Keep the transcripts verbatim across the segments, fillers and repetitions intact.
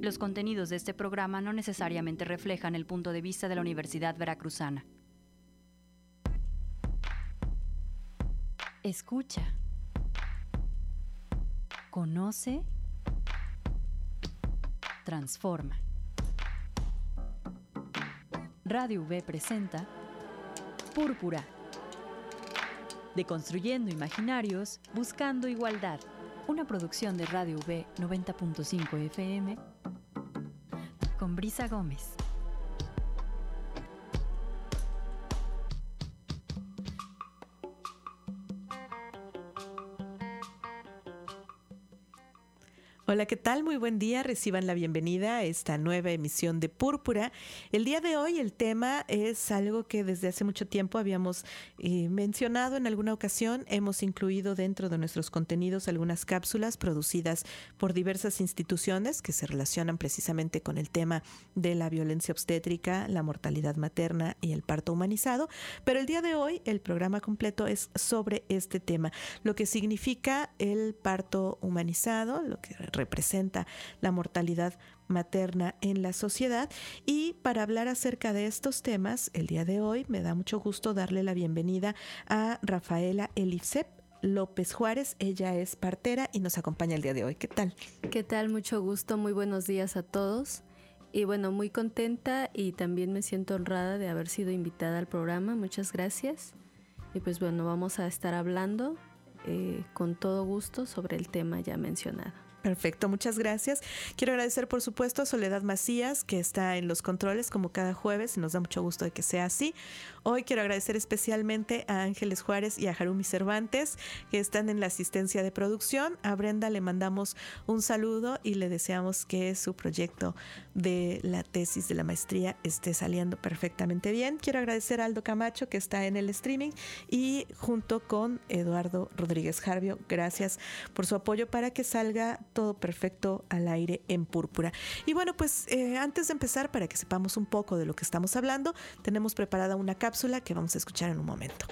Los contenidos de este programa no necesariamente reflejan el punto de vista de la Universidad Veracruzana. Escucha. Conoce. Transforma. Radio V presenta Púrpura. Deconstruyendo imaginarios, buscando igualdad. Una producción de Radio V noventa punto cinco F M con Brisa Gómez. Hola, ¿qué tal? Muy buen día. Reciban la bienvenida a esta nueva emisión de Púrpura. El día de hoy el tema es algo que desde hace mucho tiempo habíamos eh, mencionado en alguna ocasión. Hemos incluido dentro de nuestros contenidos algunas cápsulas producidas por diversas instituciones que se relacionan precisamente con el tema de la violencia obstétrica, la mortalidad materna y el parto humanizado. Pero el día de hoy el programa completo es sobre este tema, lo que significa el parto humanizado, lo que representa la mortalidad materna en la sociedad. Y para hablar acerca de estos temas, el día de hoy me da mucho gusto darle la bienvenida a Rafaela Elifsep López Juárez. Ella es partera y nos acompaña el día de hoy. ¿Qué tal? ¿Qué tal? Mucho gusto, muy buenos días a todos. Y bueno, muy contenta y también me siento honrada de haber sido invitada al programa. Muchas gracias. Y pues bueno, vamos a estar hablando eh, con todo gusto sobre el tema ya mencionado. Perfecto, muchas gracias. Quiero agradecer, por supuesto, a Soledad Macías, que está en los controles como cada jueves y nos da mucho gusto de que sea así. Hoy quiero agradecer especialmente a Ángeles Juárez y a Jarumi Cervantes, que están en la asistencia de producción. A Brenda le mandamos un saludo y le deseamos que su proyecto de la tesis de la maestría esté saliendo perfectamente bien. Quiero agradecer a Aldo Camacho, que está en el streaming, y junto con Eduardo Rodríguez Jarvio, gracias por su apoyo para que salga todo perfecto al aire en Púrpura. Y bueno, pues eh, antes de empezar, para que sepamos un poco de lo que estamos hablando, tenemos preparada una cápsula que vamos a escuchar en un momento.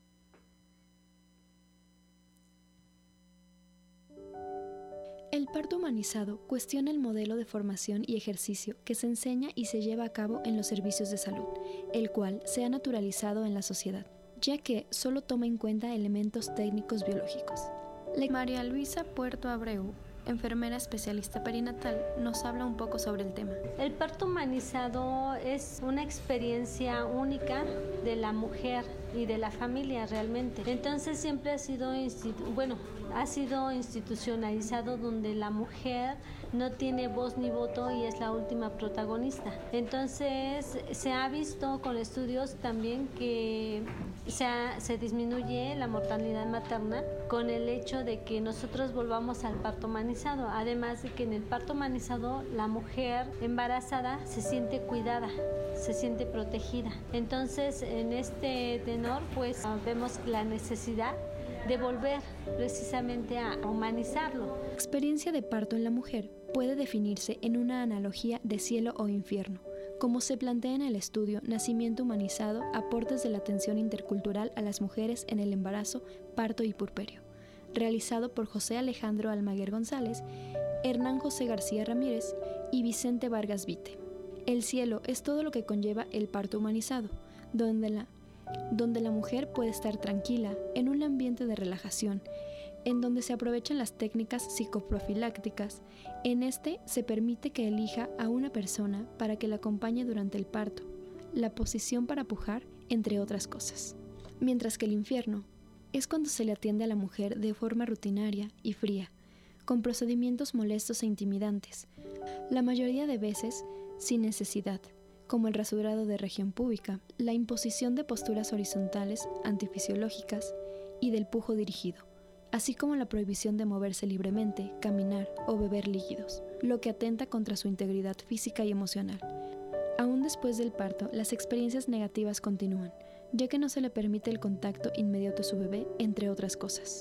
El parto humanizado cuestiona el modelo de formación y ejercicio que se enseña y se lleva a cabo en los servicios de salud, el cual se ha naturalizado en la sociedad, ya que solo toma en cuenta elementos técnicos biológicos. María Luisa Puerto Abreu, enfermera especialista perinatal, nos habla un poco sobre el tema. El parto humanizado es una experiencia única de la mujer y de la familia realmente. Entonces siempre ha sido institu- bueno, ha sido institucionalizado donde la mujer no tiene voz ni voto y es la última protagonista. Entonces se ha visto con estudios también que se, ha, se disminuye la mortalidad materna con el hecho de que nosotros volvamos al parto humanizado. Además de que en el parto humanizado la mujer embarazada se siente cuidada, se siente protegida. Entonces en este tenor pues vemos la necesidad de volver precisamente a humanizarlo. La experiencia de parto en la mujer puede definirse en una analogía de cielo o infierno, como se plantea en el estudio Nacimiento Humanizado, aportes de la atención intercultural a las mujeres en el embarazo, parto y puerperio, realizado por José Alejandro Almaguer González, Hernán José García Ramírez y Vicente Vargas Vite. El cielo es todo lo que conlleva el parto humanizado, donde la donde la mujer puede estar tranquila, en un ambiente de relajación, en donde se aprovechan las técnicas psicoprofilácticas. En este se permite que elija a una persona para que la acompañe durante el parto, la posición para pujar, entre otras cosas. Mientras que el infierno es cuando se le atiende a la mujer de forma rutinaria y fría, con procedimientos molestos e intimidantes, la mayoría de veces sin necesidad, como el rasurado de región púbica, la imposición de posturas horizontales antifisiológicas y del pujo dirigido, así como la prohibición de moverse libremente, caminar o beber líquidos, lo que atenta contra su integridad física y emocional. Aún después del parto, las experiencias negativas continúan, ya que no se le permite el contacto inmediato a su bebé, entre otras cosas.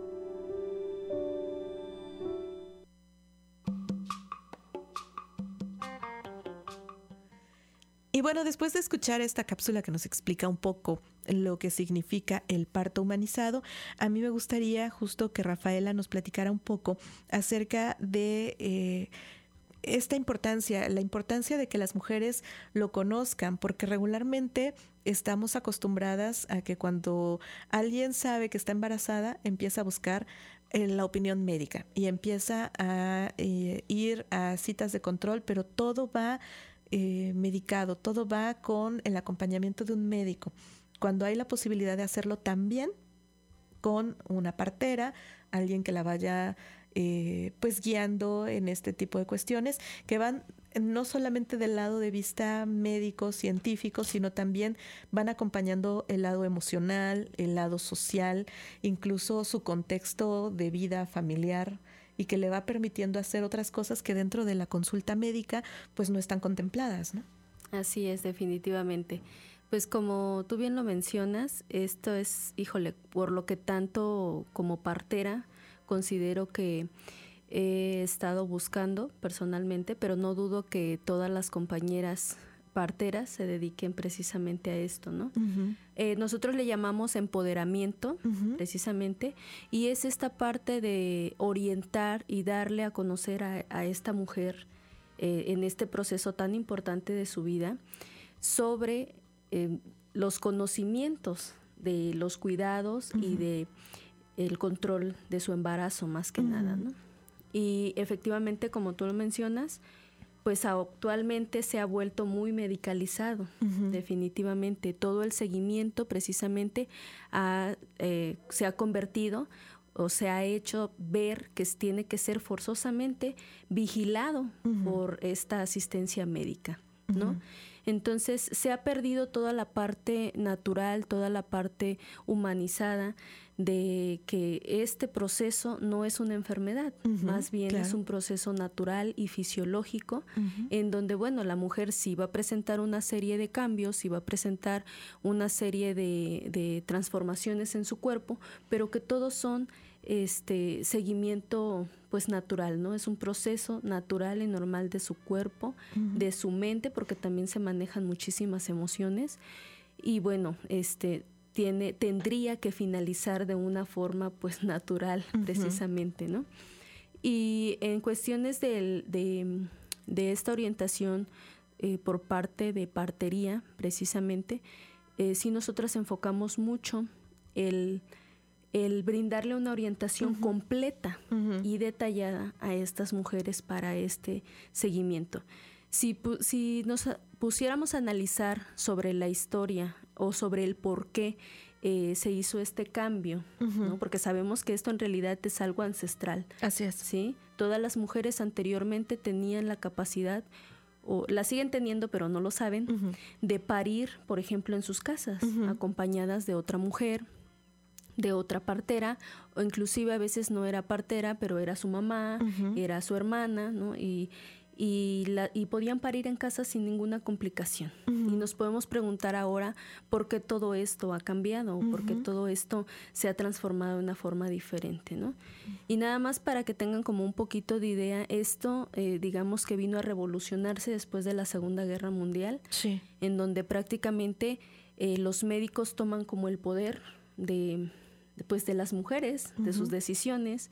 Y bueno, después de escuchar esta cápsula que nos explica un poco lo que significa el parto humanizado, a mí me gustaría justo que Rafaela nos platicara un poco acerca de eh, esta importancia, la importancia de que las mujeres lo conozcan, porque regularmente estamos acostumbradas a que cuando alguien sabe que está embarazada, empieza a buscar eh, la opinión médica y empieza a eh, ir a citas de control, pero todo va eh, medicado, todo va con el acompañamiento de un médico. Cuando hay la posibilidad de hacerlo también con una partera, alguien que la vaya eh, pues guiando en este tipo de cuestiones que van no solamente del lado de vista médico, científico, sino también van acompañando el lado emocional, el lado social, incluso su contexto de vida familiar, y que le va permitiendo hacer otras cosas que dentro de la consulta médica pues no están contempladas, ¿no? Así es, definitivamente. Pues como tú bien lo mencionas, esto es, híjole, por lo que tanto como partera considero que he estado buscando personalmente, pero no dudo que todas las compañeras parteras se dediquen precisamente a esto, ¿no? Uh-huh. Eh, nosotros le llamamos empoderamiento, uh-huh. precisamente, y es esta parte de orientar y darle a conocer a, a esta mujer eh, en este proceso tan importante de su vida sobre Eh, los conocimientos de los cuidados uh-huh. y de el control de su embarazo más que uh-huh. nada, ¿no? Y efectivamente, como tú lo mencionas, pues actualmente se ha vuelto muy medicalizado, uh-huh. definitivamente. Todo el seguimiento precisamente ha, eh, se ha convertido o se ha hecho ver que tiene que ser forzosamente vigilado uh-huh. por esta asistencia médica, ¿no? Uh-huh. Entonces se ha perdido toda la parte natural, toda la parte humanizada de que este proceso no es una enfermedad, uh-huh, más bien claro. es un proceso natural y fisiológico, uh-huh. en donde, bueno, la mujer sí va a presentar una serie de cambios, sí va a presentar una serie de, de transformaciones en su cuerpo, pero que todos son este seguimiento pues natural, ¿no? Es un proceso natural y normal de su cuerpo, uh-huh. de su mente, porque también se manejan muchísimas emociones y bueno, este tiene tendría que finalizar de una forma pues natural, uh-huh. precisamente, ¿no? Y en cuestiones de, de, de esta orientación eh, por parte de partería, precisamente, eh, sí nosotras enfocamos mucho el el brindarle una orientación uh-huh. completa uh-huh. y detallada a estas mujeres para este seguimiento. Si, si nos pusiéramos a analizar sobre la historia o sobre el por qué eh, se hizo este cambio, uh-huh. ¿no? Porque sabemos que esto en realidad es algo ancestral. Así es. ¿Sí? Todas las mujeres anteriormente tenían la capacidad, o la siguen teniendo pero no lo saben, uh-huh. de parir, por ejemplo, en sus casas, uh-huh. acompañadas de otra mujer, de otra partera, o inclusive a veces no era partera, pero era su mamá, uh-huh. era su hermana, ¿no? Y, y, la, y podían parir en casa sin ninguna complicación. Uh-huh. Y nos podemos preguntar ahora por qué todo esto ha cambiado, uh-huh. por qué todo esto se ha transformado de una forma diferente, ¿no? Uh-huh. Y nada más para que tengan como un poquito de idea, esto eh, digamos que vino a revolucionarse después de la Segunda Guerra Mundial, sí. en donde prácticamente eh, los médicos toman como el poder de pues de las mujeres, uh-huh. de sus decisiones,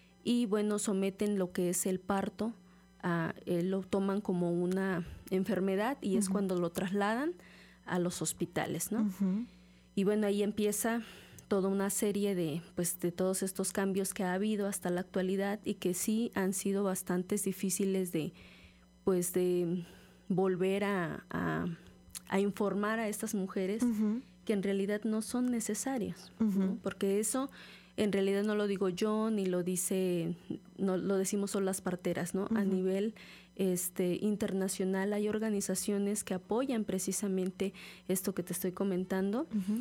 y bueno, someten lo que es el parto, a, eh, lo toman como una enfermedad y uh-huh. es cuando lo trasladan a los hospitales, ¿no? Uh-huh. Y bueno, ahí empieza toda una serie de pues de todos estos cambios que ha habido hasta la actualidad y que sí han sido bastante difíciles de pues de volver a, a, a informar a estas mujeres uh-huh. que en realidad no son necesarias, uh-huh. ¿no? Porque eso en realidad no lo digo yo ni lo dice, no lo decimos solo las parteras, ¿no? Uh-huh. A nivel este internacional hay organizaciones que apoyan precisamente esto que te estoy comentando uh-huh.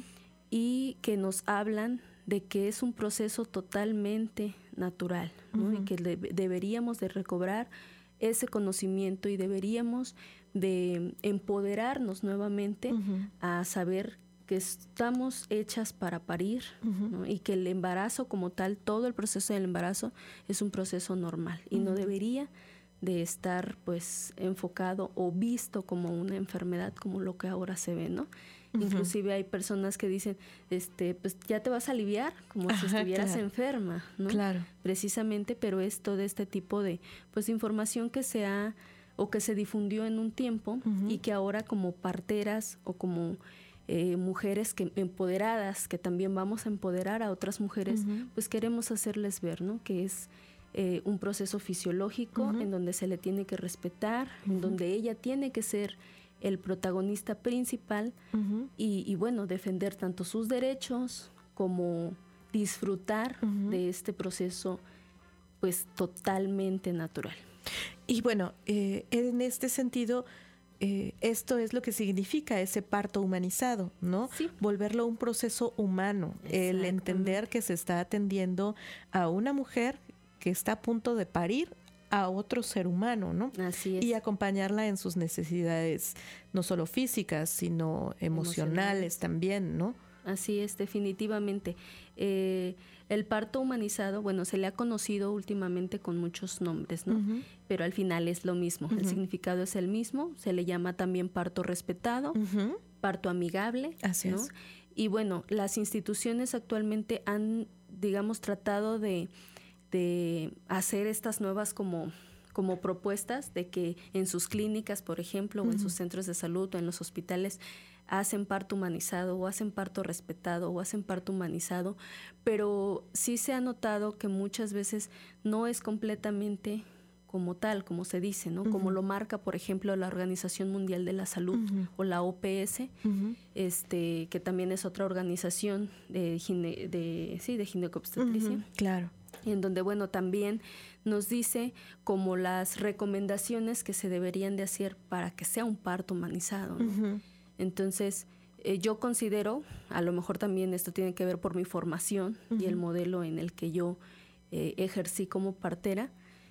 y que nos hablan de que es un proceso totalmente natural, ¿no? Uh-huh. Y que de- deberíamos de recobrar ese conocimiento y deberíamos de empoderarnos nuevamente uh-huh. a saber que estamos hechas para parir, uh-huh. ¿no? Y que el embarazo como tal, todo el proceso del embarazo es un proceso normal y uh-huh. no debería de estar pues enfocado o visto como una enfermedad como lo que ahora se ve, ¿no? Uh-huh. Inclusive hay personas que dicen, este, pues ya te vas a aliviar, como Ajá, si estuvieras claro. enferma, ¿no? Claro. Precisamente, pero es todo este tipo de, pues, información que se ha o que se difundió en un tiempo uh-huh. y que ahora como parteras o como eh, mujeres que empoderadas, que también vamos a empoderar a otras mujeres, uh-huh. pues queremos hacerles ver, ¿no? Que es eh, un proceso fisiológico uh-huh. en donde se le tiene que respetar, uh-huh. en donde ella tiene que ser el protagonista principal uh-huh. y, y bueno, defender tanto sus derechos como disfrutar uh-huh. de este proceso pues totalmente natural. Y bueno, eh, en este sentido, eh, esto es lo que significa ese parto humanizado, ¿no? Sí. Volverlo un proceso humano, el entender que se está atendiendo a una mujer que está a punto de parir a otro ser humano, ¿no? Así es. Y acompañarla en sus necesidades, no solo físicas, sino emocionales, emocionales. también, ¿no? Así es, definitivamente. Eh, el parto humanizado, bueno, se le ha conocido últimamente con muchos nombres, ¿no? Uh-huh. Pero al final es lo mismo, uh-huh. el significado es el mismo, se le llama también parto respetado, uh-huh. parto amigable, Así ¿no? es. Y bueno, las instituciones actualmente han, digamos, tratado de, de hacer estas nuevas como... como propuestas de que en sus clínicas, por ejemplo, uh-huh. o en sus centros de salud o en los hospitales hacen parto humanizado o hacen parto respetado o hacen parto humanizado, pero sí se ha notado que muchas veces no es completamente como tal, como se dice, ¿no? Uh-huh. Como lo marca, por ejemplo, la Organización Mundial de la Salud uh-huh. o la O P S, uh-huh. este, que también es otra organización de, gine, de, sí, de ginecobstetricia. Uh-huh. Claro. En donde, bueno, también nos dice como las recomendaciones que se deberían de hacer para que sea un parto humanizado, ¿no? Uh-huh. Entonces, eh, yo considero, a lo mejor también esto tiene que ver por mi formación uh-huh. y el modelo en el que yo eh, ejercí como partera,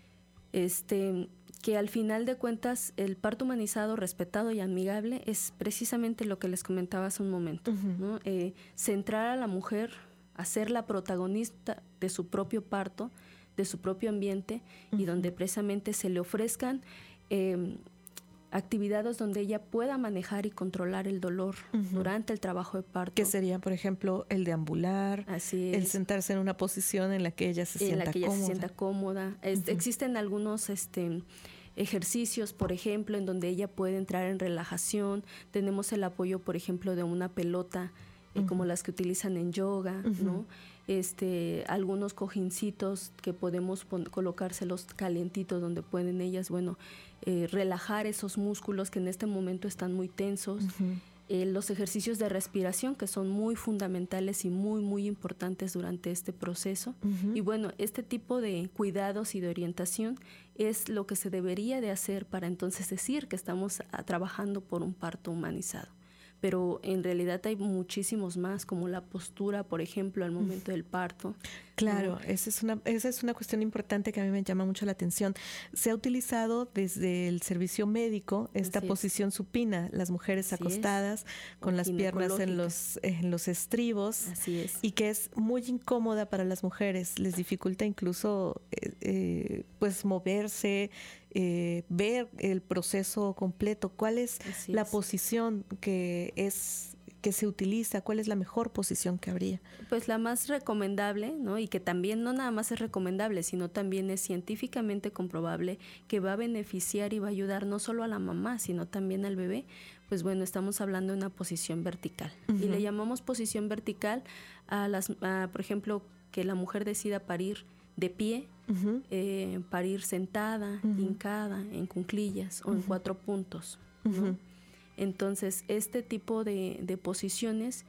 este, que al final de cuentas el parto humanizado, respetado y amigable es precisamente lo que les comentaba hace un momento, uh-huh. ¿no? Eh, centrar a la mujer, hacerla protagonista de su propio parto, de su propio ambiente uh-huh. y donde precisamente se le ofrezcan eh, actividades donde ella pueda manejar y controlar el dolor uh-huh. durante el trabajo de parto. Que serían, por ejemplo, el deambular, Así es. el sentarse en una posición en la que ella se en sienta la que ella cómoda. se sienta cómoda. Es, uh-huh. Existen algunos este, ejercicios, por ejemplo, en donde ella puede entrar en relajación. Tenemos el apoyo, por ejemplo, de una pelota, eh, uh-huh. como las que utilizan en yoga, uh-huh. ¿no? Este, algunos cojincitos que podemos pon- colocárselos calientitos donde pueden ellas, bueno, eh, relajar esos músculos que en este momento están muy tensos. Uh-huh. Eh, los ejercicios de respiración que son muy fundamentales y muy, muy importantes durante este proceso. Uh-huh. Y bueno, este tipo de cuidados y de orientación es lo que se debería de hacer para entonces decir que estamos a, trabajando por un parto humanizado. Pero en realidad hay muchísimos más, como la postura, por ejemplo, al momento del parto. Claro, ¿no? esa es una, esa es una cuestión importante que a mí me llama mucho la atención. Se ha utilizado desde el servicio médico esta Así posición es. supina, las mujeres Así acostadas es. con o las piernas en los, en los estribos. Así es. Y que es muy incómoda para las mujeres, les dificulta incluso eh, eh, pues moverse, Eh, ver el proceso completo. ¿Cuál es Así la es. posición que es que se utiliza? ¿Cuál es la mejor posición que habría? Pues la más recomendable, ¿no? Y que también no nada más es recomendable, sino también es científicamente comprobable que va a beneficiar y va a ayudar no solo a la mamá, sino también al bebé. Pues bueno, estamos hablando de una posición vertical. Uh-huh. Y le llamamos posición vertical a las, a, por ejemplo, que la mujer decida parir de pie, uh-huh. eh, parir sentada, uh-huh. hincada, en cuclillas o uh-huh. en cuatro puntos, ¿no? Uh-huh. Entonces, este tipo de, de posiciones,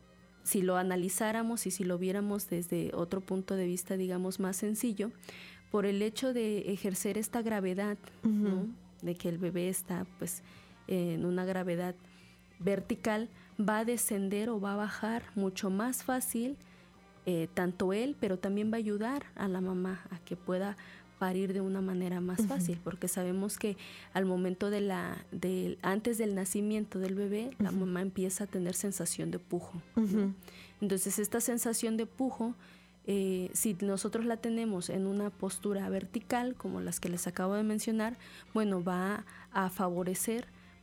si lo analizáramos y si lo viéramos desde otro punto de vista, digamos, más sencillo, por el hecho de ejercer esta gravedad, uh-huh. ¿no? De que el bebé está pues en una gravedad vertical, va a descender o va a bajar mucho más fácil. Eh, tanto él, pero también va a ayudar a la mamá a que pueda parir de una manera más uh-huh. fácil, porque sabemos que al momento de la, de, antes del nacimiento del bebé, uh-huh. la mamá empieza a tener sensación de pujo, uh-huh. ¿no? Entonces esta sensación de pujo, eh, si nosotros la tenemos en una postura vertical, como las que les acabo de mencionar, bueno, va a, a favorecer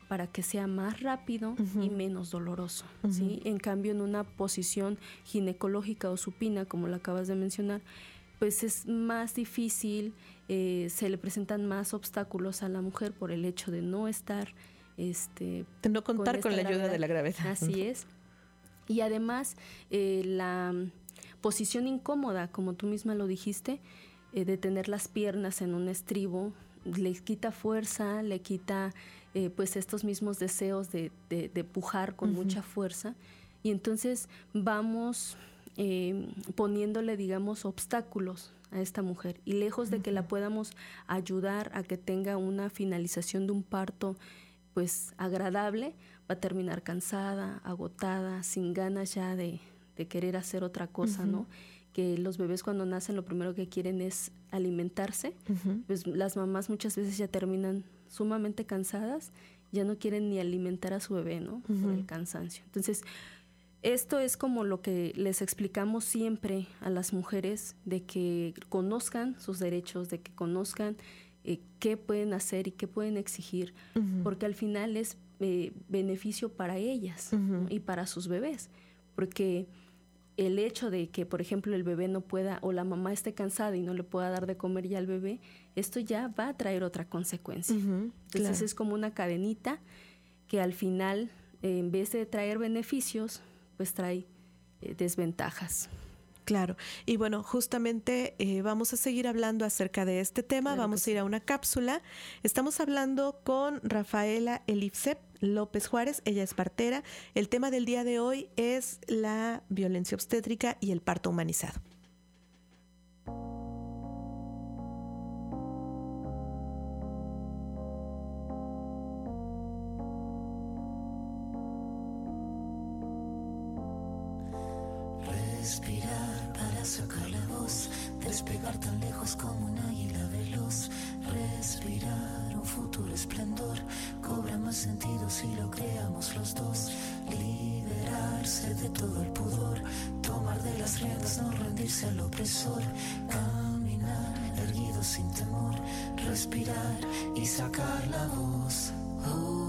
para que sea más rápido uh-huh. y menos doloroso, uh-huh. ¿sí? En cambio, en una posición ginecológica o supina, como lo acabas de mencionar, pues es más difícil, eh, se le presentan más obstáculos a la mujer por el hecho de no estar... Este, de no contar con, con la ayuda gravedad. de la gravedad. Así uh-huh. es. Y además, eh, la posición incómoda, como tú misma lo dijiste, eh, de tener las piernas en un estribo, le quita fuerza, le quita eh, pues estos mismos deseos de, de, de pujar con uh-huh. mucha fuerza. Y entonces vamos eh, poniéndole, digamos, obstáculos a esta mujer. Y lejos de uh-huh. que la podamos ayudar a que tenga una finalización de un parto pues agradable, va a terminar cansada, agotada, sin ganas ya de, de querer hacer otra cosa, uh-huh. ¿no? Que los bebés cuando nacen lo primero que quieren es alimentarse, uh-huh. pues las mamás muchas veces ya terminan sumamente cansadas, ya no quieren ni alimentar a su bebé, ¿no? Uh-huh. Por el cansancio. Entonces, esto es como lo que les explicamos siempre a las mujeres, de que conozcan sus derechos, de que conozcan eh, qué pueden hacer y qué pueden exigir, uh-huh. porque al final es eh, beneficio para ellas, uh-huh. ¿no? Y para sus bebés, porque el hecho de que, por ejemplo, el bebé no pueda, o la mamá esté cansada y no le pueda dar de comer ya al bebé, esto ya va a traer otra consecuencia. Uh-huh, Entonces claro. es como una cadenita que al final, eh, en vez de traer beneficios, pues trae eh, desventajas. Claro. Y bueno, justamente eh, vamos a seguir hablando acerca de este tema. Claro vamos a ir sí. a una cápsula. Estamos hablando con Rafaela Elifsep López Juárez, ella es partera. El tema del día de hoy es la violencia obstétrica y el parto humanizado. Respirar para sacar la voz, despegar tan lejos como un águila veloz. Respirar un futuro esplendor, cobra más sentido si lo creamos los dos. Liberarse de todo el pudor, tomar de las riendas, no rendirse al opresor. Caminar erguido sin temor, respirar y sacar la voz. Oh.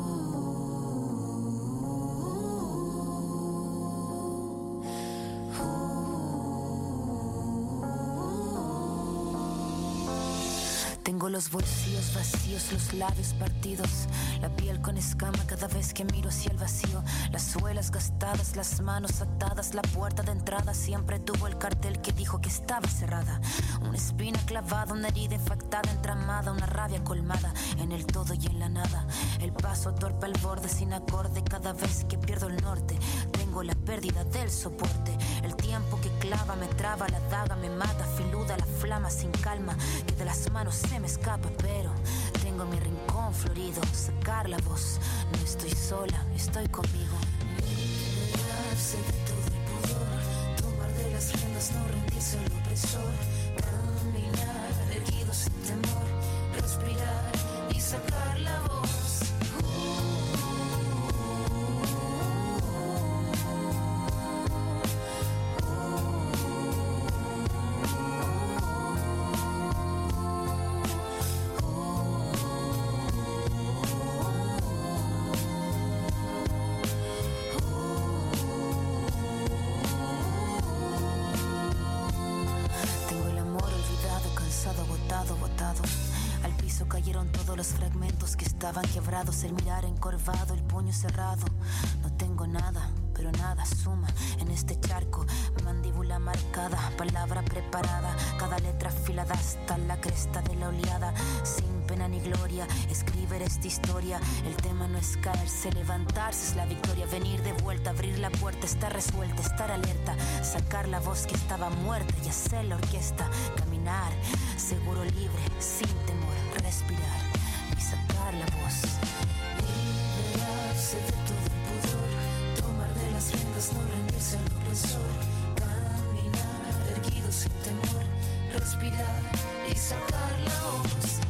Tengo los bolsillos vacíos, los labios partidos, la piel con escama cada vez que miro hacia el vacío. Las suelas gastadas, las manos atadas, la puerta de entrada siempre tuvo el cartel que dijo que estaba cerrada. Una espina clavada, una herida infectada, entramada, una rabia colmada en el todo y en la nada. El paso torpe al borde sin acorde cada vez que pierdo el norte. Tengo la pérdida del soporte, el tiempo que clava me traba, la daga me mata, filuda la flama sin calma, que de las manos se me escapa, pero tengo mi rincón florido, sacar la voz, no estoy sola, estoy conmigo. Liberarse de todo el pudor, tomar de las riendas, no rendirse al opresor, caminar erguido sin temor, respirar y sacar la voz. Estaban quebrados, el mirar encorvado, el puño cerrado. No tengo nada, pero nada suma en este charco. Mandíbula marcada, palabra preparada, cada letra afilada hasta la cresta de la oleada. Sin pena ni gloria, escribir esta historia. El tema no es caerse, levantarse es la victoria. Venir de vuelta, abrir la puerta, estar resuelta, estar alerta. Sacar la voz que estaba muerta y hacer la orquesta. Caminar, seguro, libre, sin temor, respirar y sacar la voz. Liberarse de todo el pudor, tomar de las riendas, no rendirse al opresor. Caminar erguido sin temor, respirar y sacar la voz.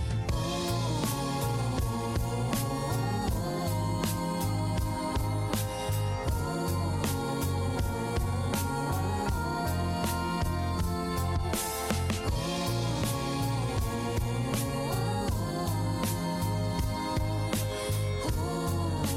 Oh,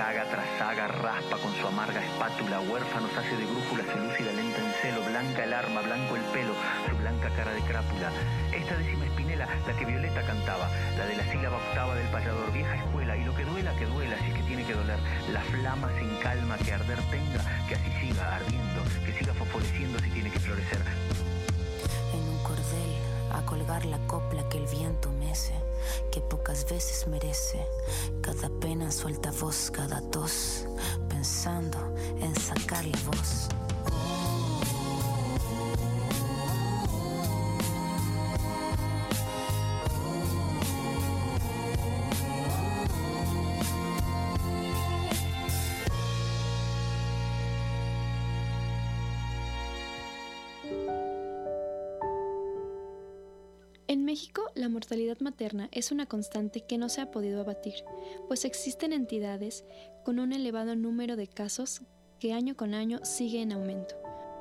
saga tras saga raspa con su amarga espátula, huérfanos hace de brújula, se lúcida lenta en celo, blanca el arma, blanco el pelo, su blanca cara de crápula. Esta décima espinela, la que Violeta cantaba, la de la sílaba octava del payador, vieja escuela, y lo que duela, que duela, si es que tiene que doler, la flama sin calma que arder tenga, que así siga ardiendo, que siga fosforeciendo si tiene que florecer. En un cordel, a colgar la copla que el viento mece, que pocas veces merece, cada pena en su altavoz, cada tos, pensando en sacar la voz. En México, la mortalidad materna es una constante que no se ha podido abatir, pues existen entidades con un elevado número de casos que año con año sigue en aumento.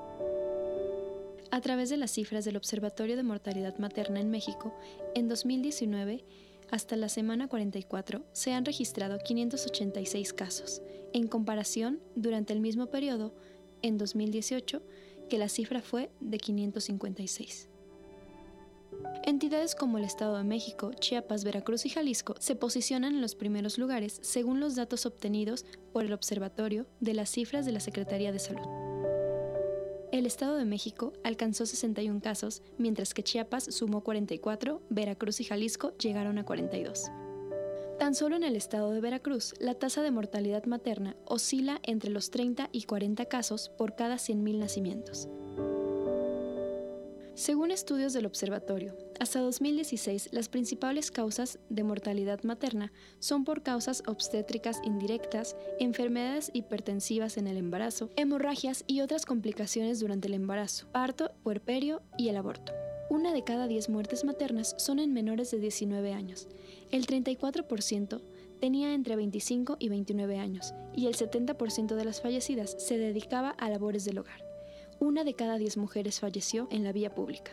A través de las cifras del Observatorio de Mortalidad Materna en México, en dos mil diecinueve, hasta la semana cuarenta y cuatro, se han registrado quinientos ochenta y seis casos, en comparación, durante el mismo periodo, en dos mil dieciocho, que la cifra fue de quinientos cincuenta y seis. Entidades como el Estado de México, Chiapas, Veracruz y Jalisco se posicionan en los primeros lugares según los datos obtenidos por el Observatorio de las cifras de la Secretaría de Salud. El Estado de México alcanzó sesenta y uno casos, mientras que Chiapas sumó cuarenta y cuatro, Veracruz y Jalisco llegaron a cuarenta y dos. Tan solo en el estado de Veracruz, la tasa de mortalidad materna oscila entre los treinta y cuarenta casos por cada cien mil nacimientos. Según estudios del observatorio, hasta dos mil dieciséis las principales causas de mortalidad materna son por causas obstétricas indirectas, enfermedades hipertensivas en el embarazo, hemorragias y otras complicaciones durante el embarazo, parto, puerperio y el aborto. Una de cada diez muertes maternas son en menores de diecinueve años. El treinta y cuatro por ciento tenía entre veinticinco y veintinueve años y el setenta por ciento de las fallecidas se dedicaba a labores del hogar. Una de cada diez mujeres falleció en la vía pública.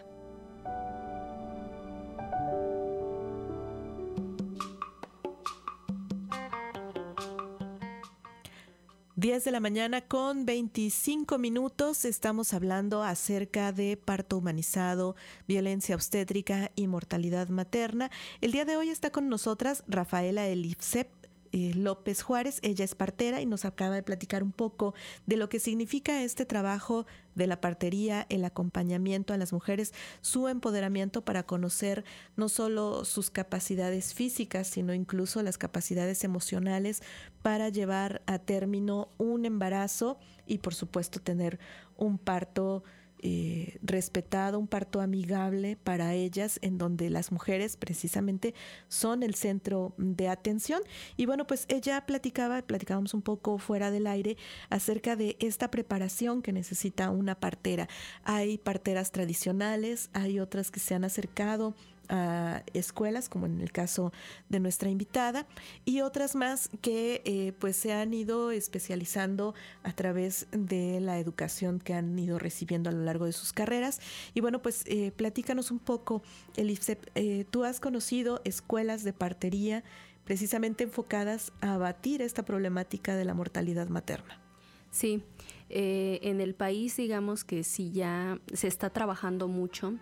diez de la mañana con veinticinco minutos. Estamos hablando acerca de parto humanizado, violencia obstétrica y mortalidad materna. El día de hoy está con nosotras Rafaela Elifsep López Juárez. Ella es partera y nos acaba de platicar un poco de lo que significa este trabajo de la partería, el acompañamiento a las mujeres, su empoderamiento para conocer no solo sus capacidades físicas, sino incluso las capacidades emocionales para llevar a término un embarazo y, por supuesto, tener un parto Eh, respetado, un parto amigable para ellas, en donde las mujeres precisamente son el centro de atención. Y bueno, pues ella platicaba, platicábamos un poco fuera del aire acerca de esta preparación que necesita una partera. Hay parteras tradicionales, hay otras que se han acercado a escuelas, como en el caso de nuestra invitada, y otras más que eh, pues se han ido especializando a través de la educación que han ido recibiendo a lo largo de sus carreras. Y bueno, pues eh, platícanos un poco, Elifsep, eh, tú has conocido escuelas de partería precisamente enfocadas a abatir esta problemática de la mortalidad materna. Sí, eh, en el país digamos que sí ya se está trabajando mucho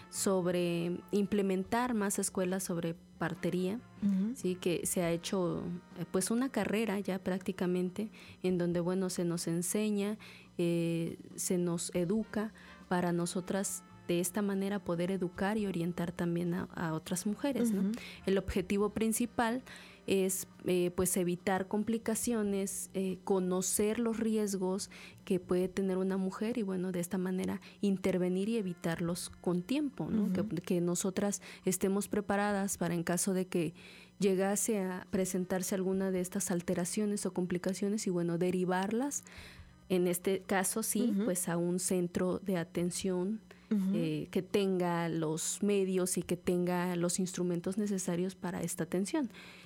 sobre implementar más escuelas sobre partería, uh-huh. sí, que se ha hecho pues una carrera ya prácticamente en donde bueno se nos enseña, eh, se nos educa para nosotras de esta manera poder educar y orientar también a, a otras mujeres, uh-huh. ¿no? El objetivo principal es eh, pues evitar complicaciones, eh, conocer los riesgos que puede tener una mujer y bueno, de esta manera intervenir y evitarlos con tiempo, ¿no? Uh-huh. que, que nosotras estemos preparadas para en caso de que llegase a presentarse alguna de estas alteraciones o complicaciones y bueno, derivarlas, en este caso sí, uh-huh. pues a un centro de atención Uh-huh. eh, que tenga los medios y que tenga los instrumentos necesarios para esta atención. Claro.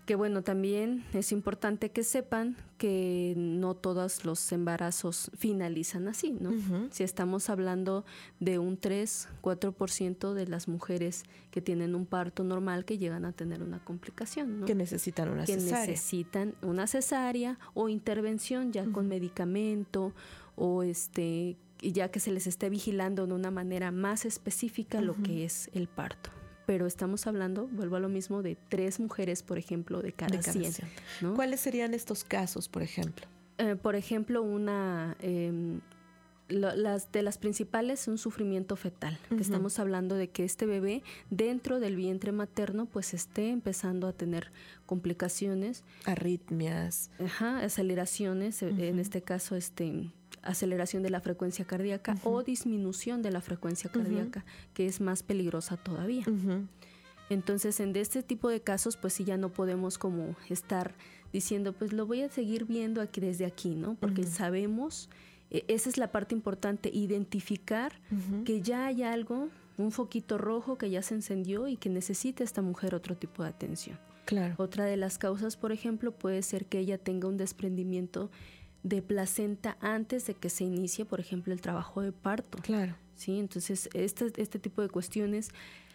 que bueno, también es importante que sepan que no todos los embarazos finalizan así, ¿no? Uh-huh. Si estamos hablando de un tres, cuatro por ciento de las mujeres que tienen un parto normal que llegan a tener una complicación, ¿no? Que necesitan una que cesárea. Que necesitan una cesárea o intervención ya uh-huh. con medicamento o este, ya que se les esté vigilando de una manera más específica uh-huh. lo que es el parto. Pero estamos hablando, vuelvo a lo mismo, de tres mujeres, por ejemplo, de cada, de cada cien. cien. ¿No? ¿Cuáles serían estos casos, por ejemplo? Eh, por ejemplo, una eh, lo, las de las principales, un sufrimiento fetal. Uh-huh. Que estamos hablando de que este bebé dentro del vientre materno pues esté empezando a tener complicaciones. Arritmias. Ajá, aceleraciones, uh-huh. en este caso este... aceleración de la frecuencia cardíaca uh-huh. o disminución de la frecuencia cardíaca, uh-huh. que es más peligrosa todavía. Uh-huh. Entonces, en este tipo de casos, pues sí ya no podemos como estar diciendo, pues lo voy a seguir viendo aquí desde aquí, ¿no? Porque uh-huh. sabemos, eh, esa es la parte importante, identificar uh-huh. que ya hay algo, un foquito rojo que ya se encendió y que necesita esta mujer otro tipo de atención. Claro. Otra de las causas, por ejemplo, puede ser que ella tenga un desprendimiento de placenta antes de que se inicie, por ejemplo, el trabajo de parto. Claro. Sí, entonces este, este tipo de cuestiones,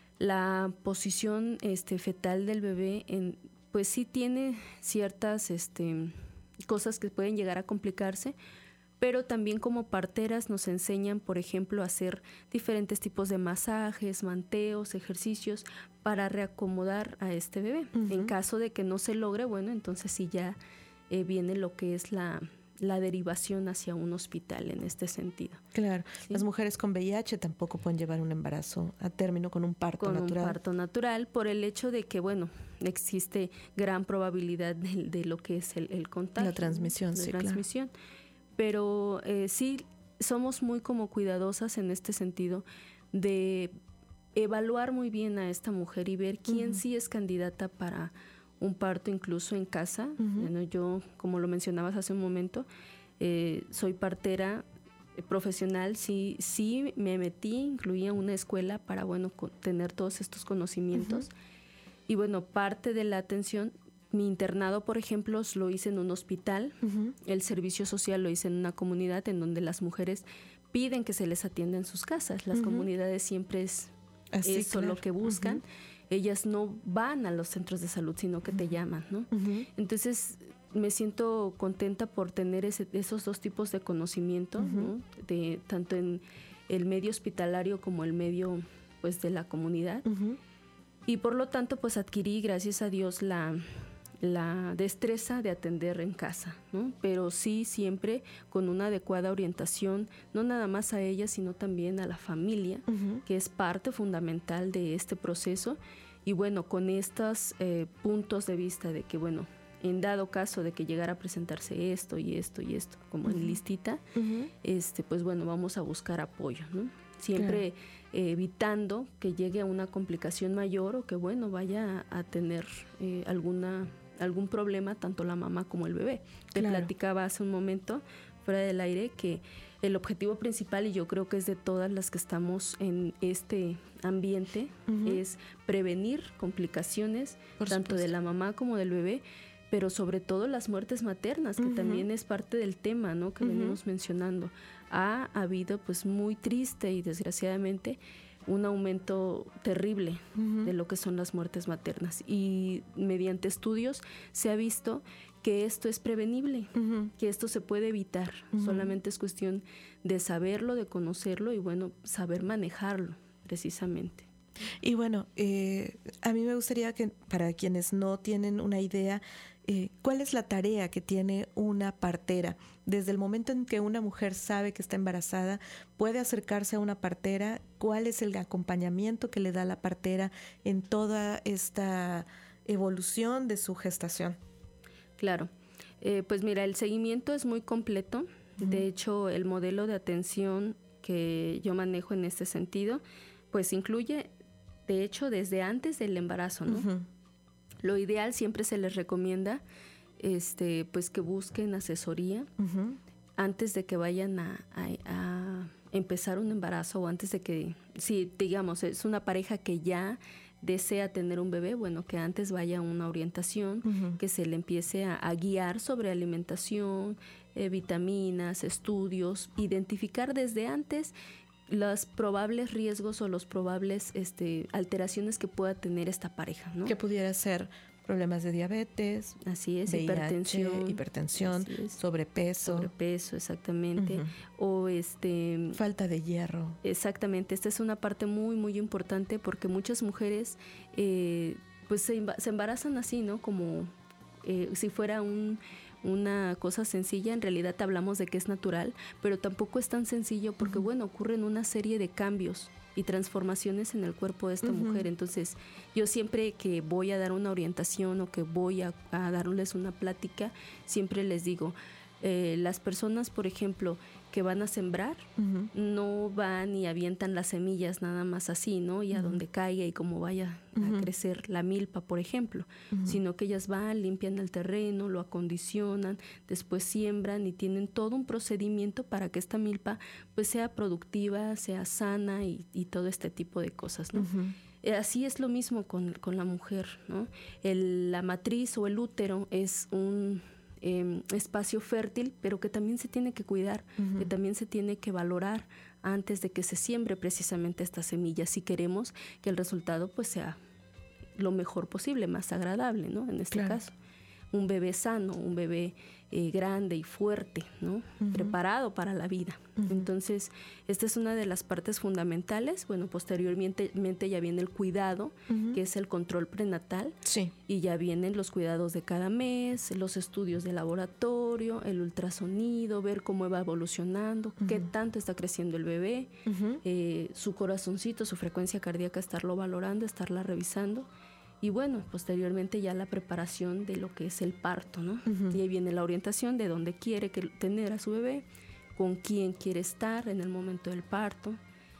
la posición este, fetal del bebé, en, pues sí tiene ciertas este, cosas que pueden llegar a complicarse, pero también como parteras nos enseñan, por ejemplo, a hacer diferentes tipos de masajes, manteos, ejercicios para reacomodar a este bebé. Uh-huh. En caso de que no se logre, bueno, entonces sí ya eh, viene lo que es la... la derivación hacia un hospital en este sentido. Claro. ¿Sí? Las mujeres con V I H tampoco pueden llevar un embarazo a término con un parto con natural. Con un parto natural por el hecho de que, bueno, existe gran probabilidad de, de lo que es el, el contagio. La transmisión, ¿no? sí, La transmisión. Claro. Pero eh, sí somos muy como cuidadosas en este sentido de evaluar muy bien a esta mujer y ver quién uh-huh. sí es candidata para un parto incluso en casa. Uh-huh. Bueno, yo, como lo mencionabas hace un momento, eh, soy partera profesional, sí, sí me metí, incluía una escuela para, bueno, co- tener todos estos conocimientos. Uh-huh. Y bueno, parte de la atención, mi internado, por ejemplo, lo hice en un hospital, uh-huh. el servicio social lo hice en una comunidad en donde las mujeres piden que se les atienda en sus casas. Las uh-huh. comunidades siempre es Así, eso claro. lo que buscan. Uh-huh. Ellas no van a los centros de salud, sino que te llaman, ¿no? Uh-huh. Entonces, me siento contenta por tener ese, esos dos tipos de conocimiento, uh-huh. ¿no? De, tanto en el medio hospitalario como el medio, pues, de la comunidad. Uh-huh. Y por lo tanto, pues, adquirí, gracias a Dios, la, la destreza de atender en casa, ¿no? Pero sí siempre con una adecuada orientación, no nada más a ella, sino también a la familia, uh-huh. que es parte fundamental de este proceso. Y bueno, con estos eh, puntos de vista de que, bueno, en dado caso de que llegara a presentarse esto y esto y esto, como uh-huh. en listita, uh-huh. este, pues bueno, vamos a buscar apoyo, ¿no? Siempre claro. eh, evitando que llegue a una complicación mayor o que, bueno, vaya a, a tener eh, alguna... algún problema, tanto la mamá como el bebé. Te claro. platicaba hace un momento, fuera del aire, que el objetivo principal, y yo creo que es de todas las que estamos en este ambiente, uh-huh. es prevenir complicaciones, Por tanto supuesto. de la mamá como del bebé, pero sobre todo las muertes maternas, que uh-huh. también es parte del tema, ¿no? que uh-huh. venimos mencionando. Ha habido, pues, muy triste y desgraciadamente, un aumento terrible uh-huh. de lo que son las muertes maternas. Y mediante estudios se ha visto que esto es prevenible, uh-huh. que esto se puede evitar. Uh-huh. Solamente es cuestión de saberlo, de conocerlo y, bueno, saber manejarlo, precisamente. Y bueno, eh, a mí me gustaría que para quienes no tienen una idea, eh, ¿cuál es la tarea que tiene una partera? Desde el momento en que una mujer sabe que está embarazada, puede acercarse a una partera. ¿Cuál es el acompañamiento que le da la partera en toda esta evolución de su gestación? Claro, eh, pues mira, el seguimiento es muy completo. Uh-huh. De hecho, el modelo de atención que yo manejo en este sentido, pues incluye, de hecho, desde antes del embarazo, ¿no? Uh-huh. Lo ideal siempre se les recomienda este, pues que busquen asesoría uh-huh. antes de que vayan a, a, a empezar un embarazo o antes de que, si digamos, es una pareja que ya desea tener un bebé, bueno, que antes vaya a una orientación, uh-huh. que se le empiece a, a guiar sobre alimentación, eh, vitaminas, estudios, identificar desde antes los probables riesgos o los probables este, alteraciones que pueda tener esta pareja, ¿no? Que pudiera ser problemas de diabetes, así es, V I H, hipertensión, hipertensión, es. sobrepeso, sobrepeso, exactamente, uh-huh. o este falta de hierro. Exactamente, esta es una parte muy muy importante porque muchas mujeres eh, pues se, se embarazan así, ¿no? Como eh, si fuera un una cosa sencilla, en realidad hablamos de que es natural, pero tampoco es tan sencillo porque, uh-huh. bueno, ocurren una serie de cambios y transformaciones en el cuerpo de esta uh-huh. mujer. Entonces, yo siempre que voy a dar una orientación o que voy a, a darles una plática, siempre les digo, eh, las personas, por ejemplo, que van a sembrar, uh-huh. no van y avientan las semillas nada más así, ¿no? Y a uh-huh. donde caiga y como vaya uh-huh. a crecer la milpa, por ejemplo, uh-huh. sino que ellas van, limpian el terreno, lo acondicionan, después siembran y tienen todo un procedimiento para que esta milpa pues sea productiva, sea sana y, y todo este tipo de cosas, ¿no? Uh-huh. Así es lo mismo con, con la mujer, ¿no? El, la matriz o el útero es un Eh, espacio fértil, pero que también se tiene que cuidar, uh-huh. que también se tiene que valorar antes de que se siembre precisamente esta semilla, si queremos que el resultado pues sea lo mejor posible, más agradable, ¿no? En este claro. caso, un bebé sano, un bebé eh, grande y fuerte, ¿no? Uh-huh. Preparado para la vida. Uh-huh. Entonces, esta es una de las partes fundamentales. Bueno, posteriormente ya viene el cuidado, uh-huh. que es el control prenatal. Sí. Y ya vienen los cuidados de cada mes, los estudios de laboratorio, el ultrasonido, ver cómo va evolucionando, uh-huh. qué tanto está creciendo el bebé, uh-huh. eh, su corazoncito, su frecuencia cardíaca, estarlo valorando, estarla revisando. Y bueno, posteriormente ya la preparación de lo que es el parto, ¿no? Uh-huh. Y ahí viene la orientación de dónde quiere que, tener a su bebé, con quién quiere estar en el momento del parto,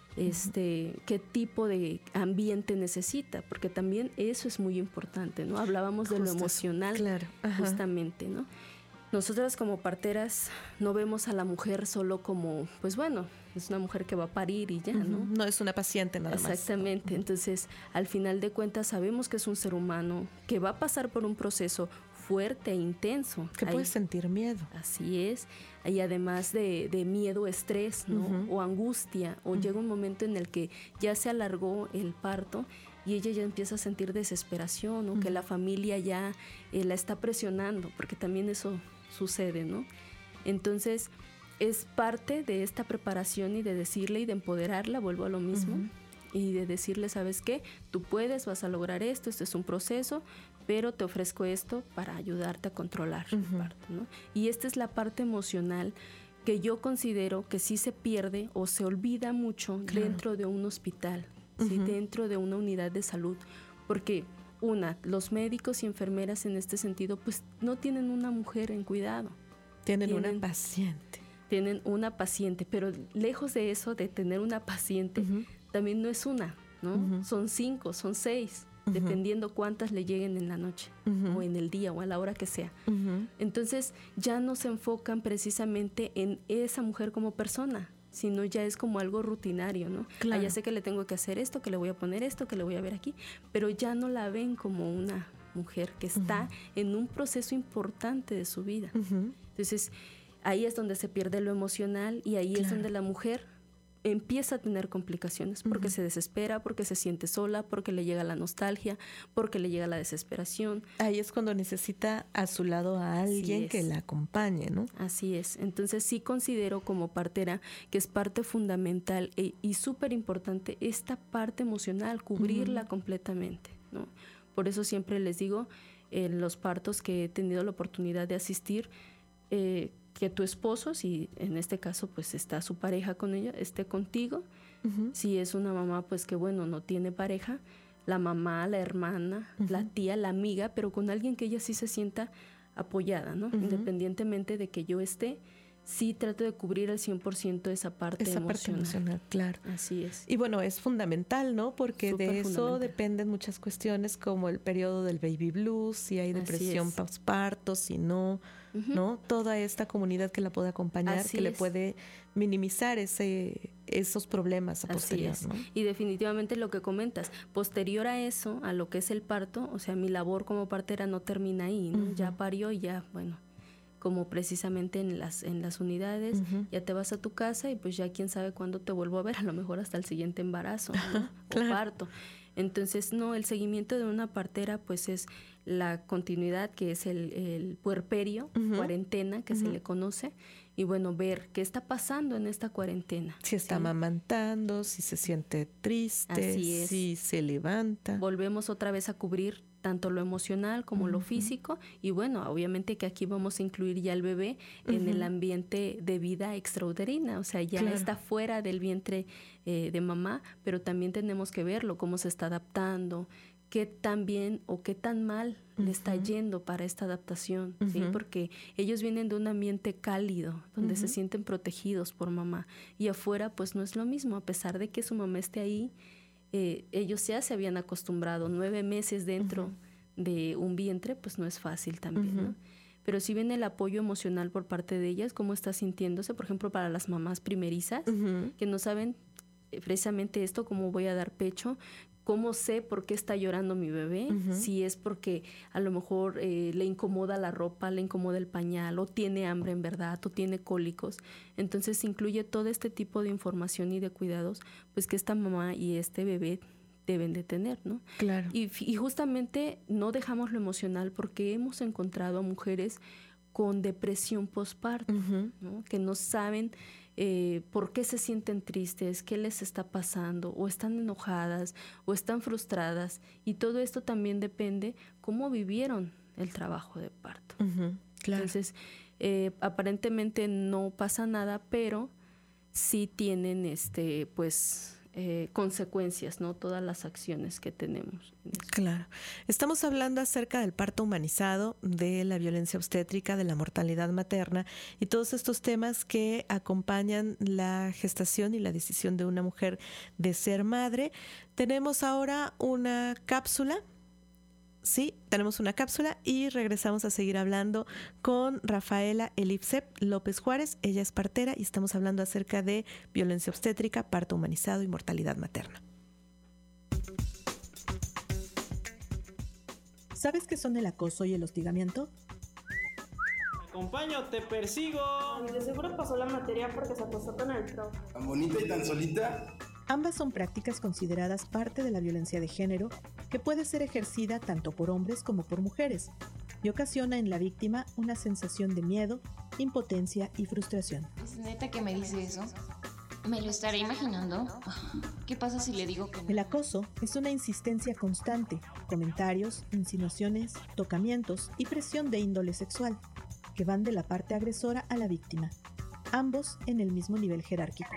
este, uh-huh. qué tipo de ambiente necesita, porque también eso es muy importante, ¿no? Hablábamos Justo de lo emocional, claro. justamente, ¿no? Nosotras como parteras no vemos a la mujer solo como, pues bueno, es una mujer que va a parir y ya, ¿no? Uh-huh. No es una paciente nada más. Exactamente. Uh-huh. Entonces, al final de cuentas, sabemos que es un ser humano que va a pasar por un proceso fuerte e intenso. Que puede sentir miedo. Así es. Y además de, de miedo, estrés, ¿no? Uh-huh. O angustia. O uh-huh. llega un momento en el que ya se alargó el parto y ella ya empieza a sentir desesperación, o uh-huh. que la familia ya eh, la está presionando, porque también eso sucede, ¿no? Entonces, es parte de esta preparación y de decirle y de empoderarla, vuelvo a lo mismo, uh-huh. y de decirle, ¿sabes qué? Tú puedes, vas a lograr esto, este es un proceso, pero te ofrezco esto para ayudarte a controlar uh-huh. el parto, ¿no? Y esta es la parte emocional que yo considero que sí se pierde o se olvida mucho claro. dentro de un hospital, uh-huh. ¿sí? Dentro de una unidad de salud, porque una, los médicos y enfermeras en este sentido, pues no tienen una mujer en cuidado. Tienen, tienen una paciente. Tienen una paciente, pero lejos de eso, de tener una paciente, uh-huh. también no es una, ¿no? Uh-huh. Son cinco, son seis, uh-huh. dependiendo cuántas le lleguen en la noche, uh-huh. o en el día, o a la hora que sea. Uh-huh. Entonces, ya no se enfocan precisamente en esa mujer como persona, sino ya es como algo rutinario, ¿no? Claro. Ah, ya sé que le tengo que hacer esto, que le voy a poner esto, que le voy a ver aquí, pero ya no la ven como una mujer que está uh-huh. en un proceso importante de su vida. Uh-huh. Entonces, ahí es donde se pierde lo emocional y ahí claro. es donde la mujer empieza a tener complicaciones porque uh-huh. se desespera, porque se siente sola, porque le llega la nostalgia, porque le llega la desesperación. Ahí es cuando necesita a su lado a alguien que la acompañe, ¿no? Así es. Entonces sí considero como partera que es parte fundamental e, y súper importante esta parte emocional, cubrirla uh-huh. completamente, ¿no? Por eso siempre les digo, en los partos que he tenido la oportunidad de asistir, eh, que tu esposo, si en este caso pues está su pareja con ella, esté contigo. Uh-huh. Si es una mamá pues que bueno, no tiene pareja, la mamá, la hermana, uh-huh. la tía, la amiga, pero con alguien que ella sí se sienta apoyada, ¿no? Uh-huh. Independientemente de que yo esté, sí trato de cubrir al cien por ciento esa parte esa emocional. Esa parte emocional, claro. Así es. Y bueno, es fundamental, ¿no? Porque Súper de eso dependen muchas cuestiones como el periodo del baby blues, si hay depresión postparto, si no, uh-huh. ¿no? Toda esta comunidad que la puede acompañar, Así que es. le puede minimizar ese esos problemas a posterior, Así es. ¿no? Y definitivamente lo que comentas, posterior a eso, a lo que es el parto, o sea, mi labor como partera no termina ahí, ¿no? Uh-huh. Ya parió y ya, bueno, como precisamente en las en las unidades, uh-huh. ya te vas a tu casa y pues ya quién sabe cuándo te vuelvo a ver, a lo mejor hasta el siguiente embarazo, ¿no? Claro. O parto. Entonces, no, el seguimiento de una partera pues es la continuidad, que es el, el puerperio, uh-huh. cuarentena, que uh-huh. se le conoce, y bueno, ver qué está pasando en esta cuarentena. Si está ¿sí? amamantando, si se siente triste, Así es. Si se levanta. Volvemos otra vez a cubrir tanto lo emocional como uh-huh. lo físico, y bueno, obviamente que aquí vamos a incluir ya al bebé uh-huh. en el ambiente de vida extrauterina, o sea, ya claro. está fuera del vientre eh, de mamá, pero también tenemos que verlo, cómo se está adaptando, qué tan bien o qué tan mal uh-huh. le está yendo para esta adaptación, uh-huh. ¿sí? Porque ellos vienen de un ambiente cálido, donde uh-huh. se sienten protegidos por mamá, y afuera pues no es lo mismo, a pesar de que su mamá esté ahí, eh, ellos ya se habían acostumbrado, nueve meses dentro uh-huh. de un vientre, pues no es fácil también, uh-huh. ¿no? Pero si viene el apoyo emocional por parte de ellas, cómo está sintiéndose, por ejemplo, para las mamás primerizas, uh-huh. que no saben precisamente esto, cómo voy a dar pecho, cómo sé por qué está llorando mi bebé, uh-huh. si es porque a lo mejor eh, le incomoda la ropa, le incomoda el pañal, o tiene hambre en verdad, o tiene cólicos. Entonces incluye todo este tipo de información y de cuidados, pues que esta mamá y este bebé deben de tener, ¿no? Claro. Y, y justamente no dejamos lo emocional porque hemos encontrado a mujeres con depresión postparto, uh-huh. ¿no? Que no saben eh, por qué se sienten tristes, qué les está pasando, o están enojadas, o están frustradas, y todo esto también depende cómo vivieron el trabajo de parto. Uh-huh. Claro. Entonces, eh, aparentemente no pasa nada, pero sí tienen, este, pues, Eh, consecuencias, ¿no? Todas las acciones que tenemos. Claro. Estamos hablando acerca del parto humanizado, de la violencia obstétrica, de la mortalidad materna y todos estos temas que acompañan la gestación y la decisión de una mujer de ser madre. Tenemos ahora una cápsula. Sí, tenemos una cápsula y regresamos a seguir hablando con Rafaela Elipsep López Juárez. Ella es partera y estamos hablando acerca de violencia obstétrica, parto humanizado y mortalidad materna. ¿Sabes qué son el acoso y el hostigamiento? Acompaño, te persigo. De seguro pasó la materia porque se acostó con el profe. ¿Tan bonita y tan solita? Ambas son prácticas consideradas parte de la violencia de género que puede ser ejercida tanto por hombres como por mujeres y ocasiona en la víctima una sensación de miedo, impotencia y frustración. ¿Es neta que me dice eso? ¿Me lo estaré imaginando? ¿Qué pasa si le digo que no? El acoso es una insistencia constante, comentarios, insinuaciones, tocamientos y presión de índole sexual que van de la parte agresora a la víctima, ambos en el mismo nivel jerárquico.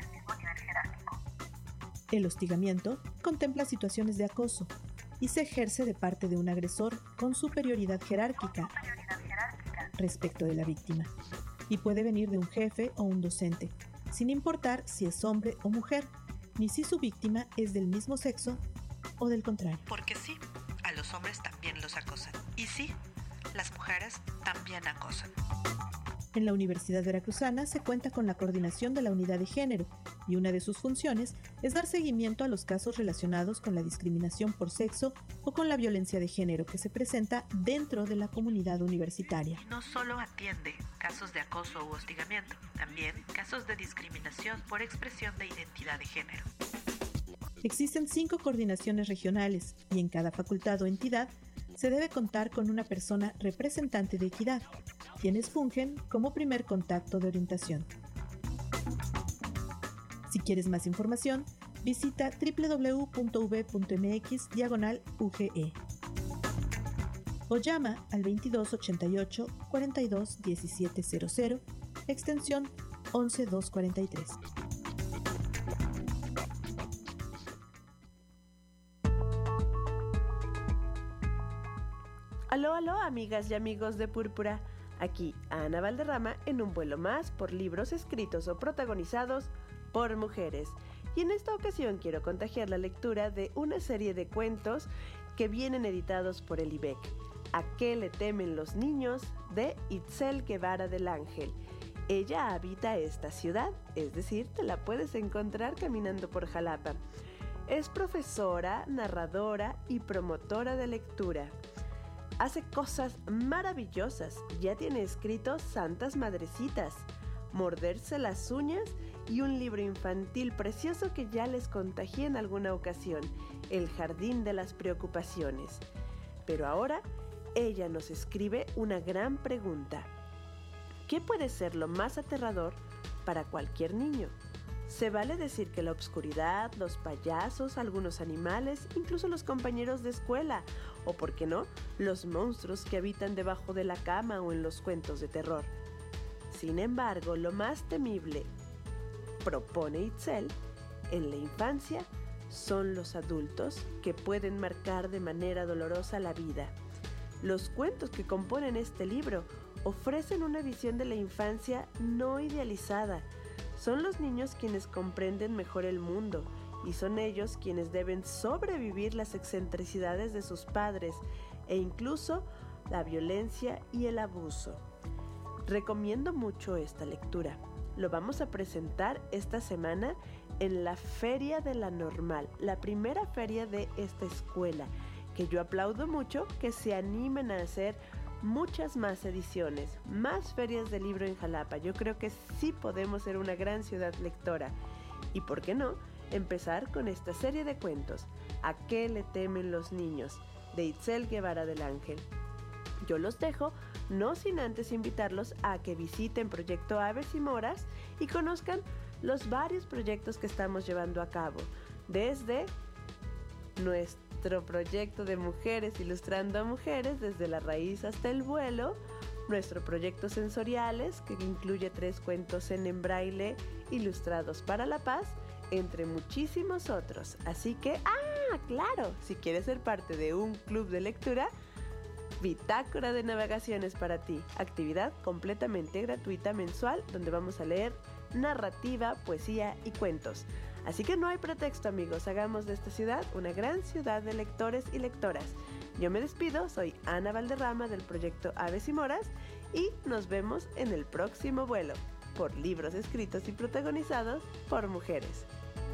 El hostigamiento contempla situaciones de acoso y se ejerce de parte de un agresor con superioridad jerárquica respecto de la víctima y puede venir de un jefe o un docente, sin importar si es hombre o mujer, ni si su víctima es del mismo sexo o del contrario. Porque sí, a los hombres también los acosan y sí, las mujeres también acosan. En la Universidad Veracruzana se cuenta con la coordinación de la unidad de género y una de sus funciones es dar seguimiento a los casos relacionados con la discriminación por sexo o con la violencia de género que se presenta dentro de la comunidad universitaria. Y no solo atiende casos de acoso u hostigamiento, también casos de discriminación por expresión de identidad de género. Existen cinco coordinaciones regionales y en cada facultad o entidad se debe contar con una persona representante de equidad, quienes fungen como primer contacto de orientación. Si quieres más información, visita doble u doble u doble u punto u v punto m x diagonal u g e o llama al veintidós ochenta y ocho cuarenta y dos diecisiete cero cero, extensión once doscientos cuarenta y tres. Aló, aló, amigas y amigos de Púrpura. Aquí Ana Valderrama en un vuelo más por libros escritos o protagonizados por mujeres. Y en esta ocasión quiero contagiar la lectura de una serie de cuentos que vienen editados por el I B E C. ¿A qué le temen los niños?, de Itzel Guevara del Ángel. Ella habita esta ciudad, es decir, te la puedes encontrar caminando por Jalapa. Es profesora, narradora y promotora de lectura. Hace cosas maravillosas. Ya tiene escrito Santas Madrecitas, Morderse las uñas y un libro infantil precioso que ya les contagié en alguna ocasión, El Jardín de las Preocupaciones. Pero ahora ella nos escribe una gran pregunta. ¿Qué puede ser lo más aterrador para cualquier niño? Se vale decir que la oscuridad, los payasos, algunos animales, incluso los compañeros de escuela, o por qué no, los monstruos que habitan debajo de la cama o en los cuentos de terror. Sin embargo, lo más temible, propone Itzel, en la infancia son los adultos que pueden marcar de manera dolorosa la vida. Los cuentos que componen este libro ofrecen una visión de la infancia no idealizada. Son los niños quienes comprenden mejor el mundo y son ellos quienes deben sobrevivir las excentricidades de sus padres e incluso la violencia y el abuso. Recomiendo mucho esta lectura. Lo vamos a presentar esta semana en la Feria de la Normal, la primera feria de esta escuela, que yo aplaudo mucho que se animen a hacer muchas más ediciones, más ferias de libro en Jalapa. Yo creo que sí podemos ser una gran ciudad lectora. Y por qué no, empezar con esta serie de cuentos, ¿A qué le temen los niños?, de Itzel Guevara del Ángel. Yo los dejo, no sin antes invitarlos a que visiten Proyecto Aves y Moras y conozcan los varios proyectos que estamos llevando a cabo, desde nuestro proyecto de Mujeres Ilustrando a Mujeres, desde la raíz hasta el vuelo, nuestro proyecto Sensoriales, que incluye tres cuentos en braille ilustrados para la paz, entre muchísimos otros. Así que, ¡ah, claro! Si quieres ser parte de un club de lectura, Bitácora de Navegaciones para ti, actividad completamente gratuita mensual donde vamos a leer narrativa, poesía y cuentos. Así que no hay pretexto, amigos, hagamos de esta ciudad una gran ciudad de lectores y lectoras. Yo me despido, soy Ana Valderrama del proyecto Aves y Moras y nos vemos en el próximo vuelo por libros escritos y protagonizados por mujeres.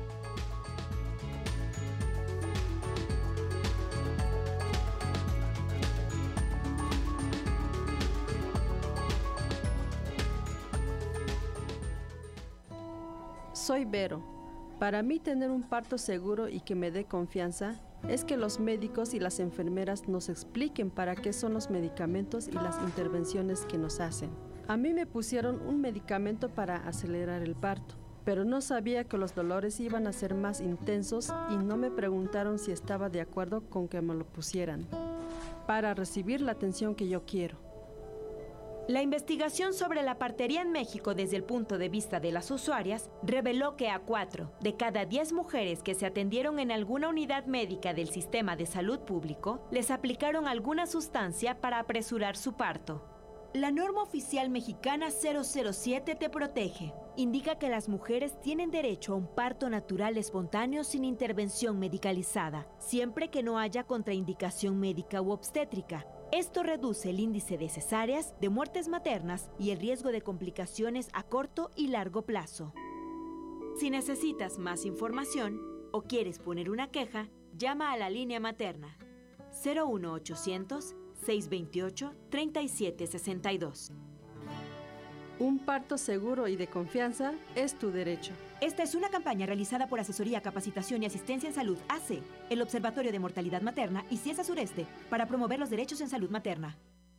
Soy Vero. Para mí tener un parto seguro y que me dé confianza es que los médicos y las enfermeras nos expliquen para qué son los medicamentos y las intervenciones que nos hacen. A mí me pusieron un medicamento para acelerar el parto, pero no sabía que los dolores iban a ser más intensos y no me preguntaron si estaba de acuerdo con que me lo pusieran, para recibir la atención que yo quiero. La investigación sobre la partería en México desde el punto de vista de las usuarias reveló que a cuatro de cada diez mujeres que se atendieron en alguna unidad médica del sistema de salud público les aplicaron alguna sustancia para apresurar su parto. La norma oficial mexicana cero cero siete te protege. Indica que las mujeres tienen derecho a un parto natural espontáneo sin intervención medicalizada, siempre que no haya contraindicación médica u obstétrica. Esto reduce el índice de cesáreas, de muertes maternas y el riesgo de complicaciones a corto y largo plazo. Si necesitas más información o quieres poner una queja, llama a la línea materna cero uno ochocientos, seiscientos veintiocho, treinta y siete sesenta y dos. Un parto seguro y de confianza es tu derecho. Esta es una campaña realizada por Asesoría, Capacitación y Asistencia en Salud A C E, el Observatorio de Mortalidad Materna y CIESA Sureste, para promover los derechos en salud materna.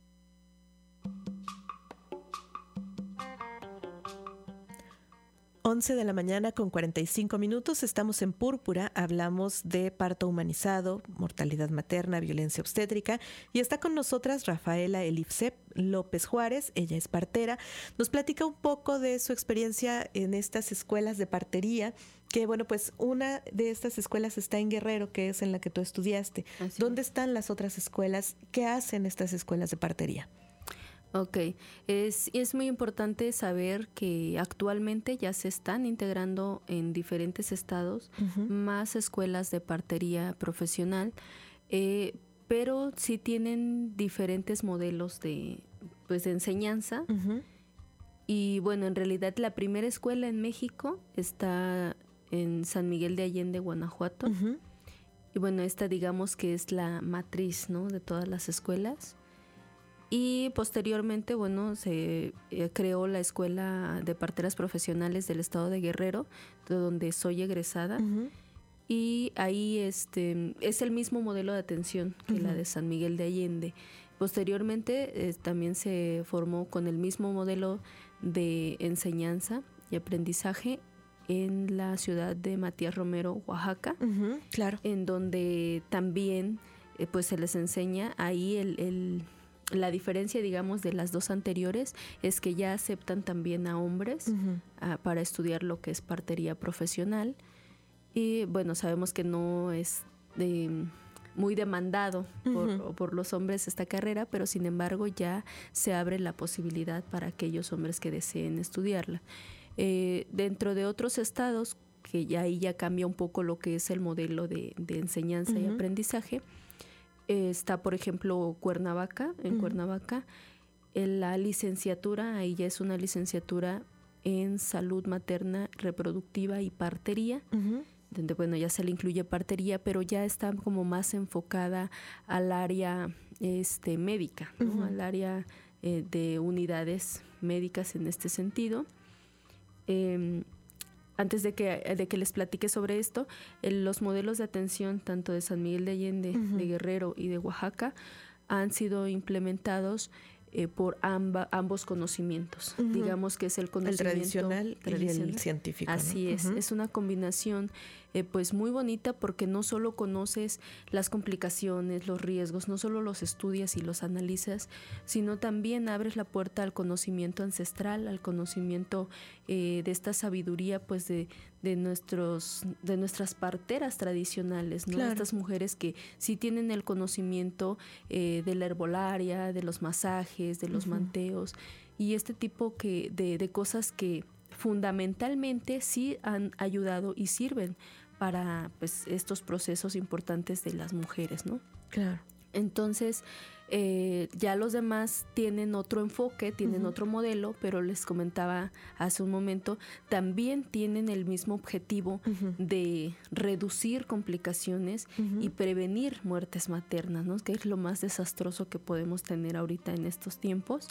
once de la mañana con cuarenta y cinco minutos, estamos en Púrpura, hablamos de parto humanizado, mortalidad materna, violencia obstétrica y está con nosotras Rafaela Elifsep López Juárez, ella es partera, nos platica un poco de su experiencia en estas escuelas de partería, que bueno, pues una de estas escuelas está en Guerrero, que es en la que tú estudiaste. Así ¿Dónde es. están las otras escuelas? ¿Qué hacen estas escuelas de partería? Ok, es, es muy importante saber que actualmente ya se están integrando en diferentes estados uh-huh. más escuelas de partería profesional. Eh, pero sí tienen diferentes modelos de, pues, de enseñanza. Uh-huh. Y bueno, en realidad la primera escuela en México está en San Miguel de Allende, Guanajuato. Uh-huh. Y bueno, esta digamos que es la matriz, ¿no?, de todas las escuelas. Y posteriormente, bueno, se eh, creó la Escuela de Parteras Profesionales del Estado de Guerrero, de donde soy egresada. Uh-huh. Y ahí este es el mismo modelo de atención que uh-huh. la de San Miguel de Allende. Posteriormente eh, también se formó con el mismo modelo de enseñanza y aprendizaje en la ciudad de Matías Romero, Oaxaca, uh-huh, claro, en donde también eh, pues se les enseña ahí el, el la diferencia, digamos, de las dos anteriores es que ya aceptan también a hombres uh-huh. a, para estudiar lo que es partería profesional. Y bueno, sabemos que no es de, muy demandado por, uh-huh. por los hombres esta carrera, pero sin embargo ya se abre la posibilidad para aquellos hombres que deseen estudiarla. Eh, dentro de otros estados, que ya ahí ya cambia un poco lo que es el modelo de, de enseñanza uh-huh. y aprendizaje, eh, está por ejemplo Cuernavaca, en uh-huh. Cuernavaca, en la licenciatura, ahí ya es una licenciatura en salud materna, reproductiva y partería, uh-huh. donde bueno ya se le incluye partería, pero ya está como más enfocada al área este, médica, ¿no? Uh-huh. al área eh, de unidades médicas en este sentido. Eh, antes de que, de que les platique sobre esto, el, los modelos de atención tanto de San Miguel de Allende, uh-huh. de Guerrero y de Oaxaca han sido implementados eh, por amba, ambos conocimientos. Uh-huh. Digamos que es el conocimiento el tradicional, tradicional y el científico. Así ¿no? es, uh-huh. es una combinación eh, pues muy bonita porque no solo conoces las complicaciones, los riesgos, no solo los estudias y los analizas, sino también abres la puerta al conocimiento ancestral, al conocimiento eh, de esta sabiduría pues de, de nuestros de nuestras parteras tradicionales, ¿no? Claro. Estas mujeres que sí tienen el conocimiento eh, de la herbolaria, de los masajes, de los uh-huh. manteos y este tipo que de, de cosas que fundamentalmente sí han ayudado y sirven para pues estos procesos importantes de las mujeres, ¿no? Claro. Entonces, eh, ya los demás tienen otro enfoque, tienen uh-huh. otro modelo, pero les comentaba hace un momento, también tienen el mismo objetivo uh-huh. de reducir complicaciones uh-huh. y prevenir muertes maternas, ¿no? Que es lo más desastroso que podemos tener ahorita en estos tiempos.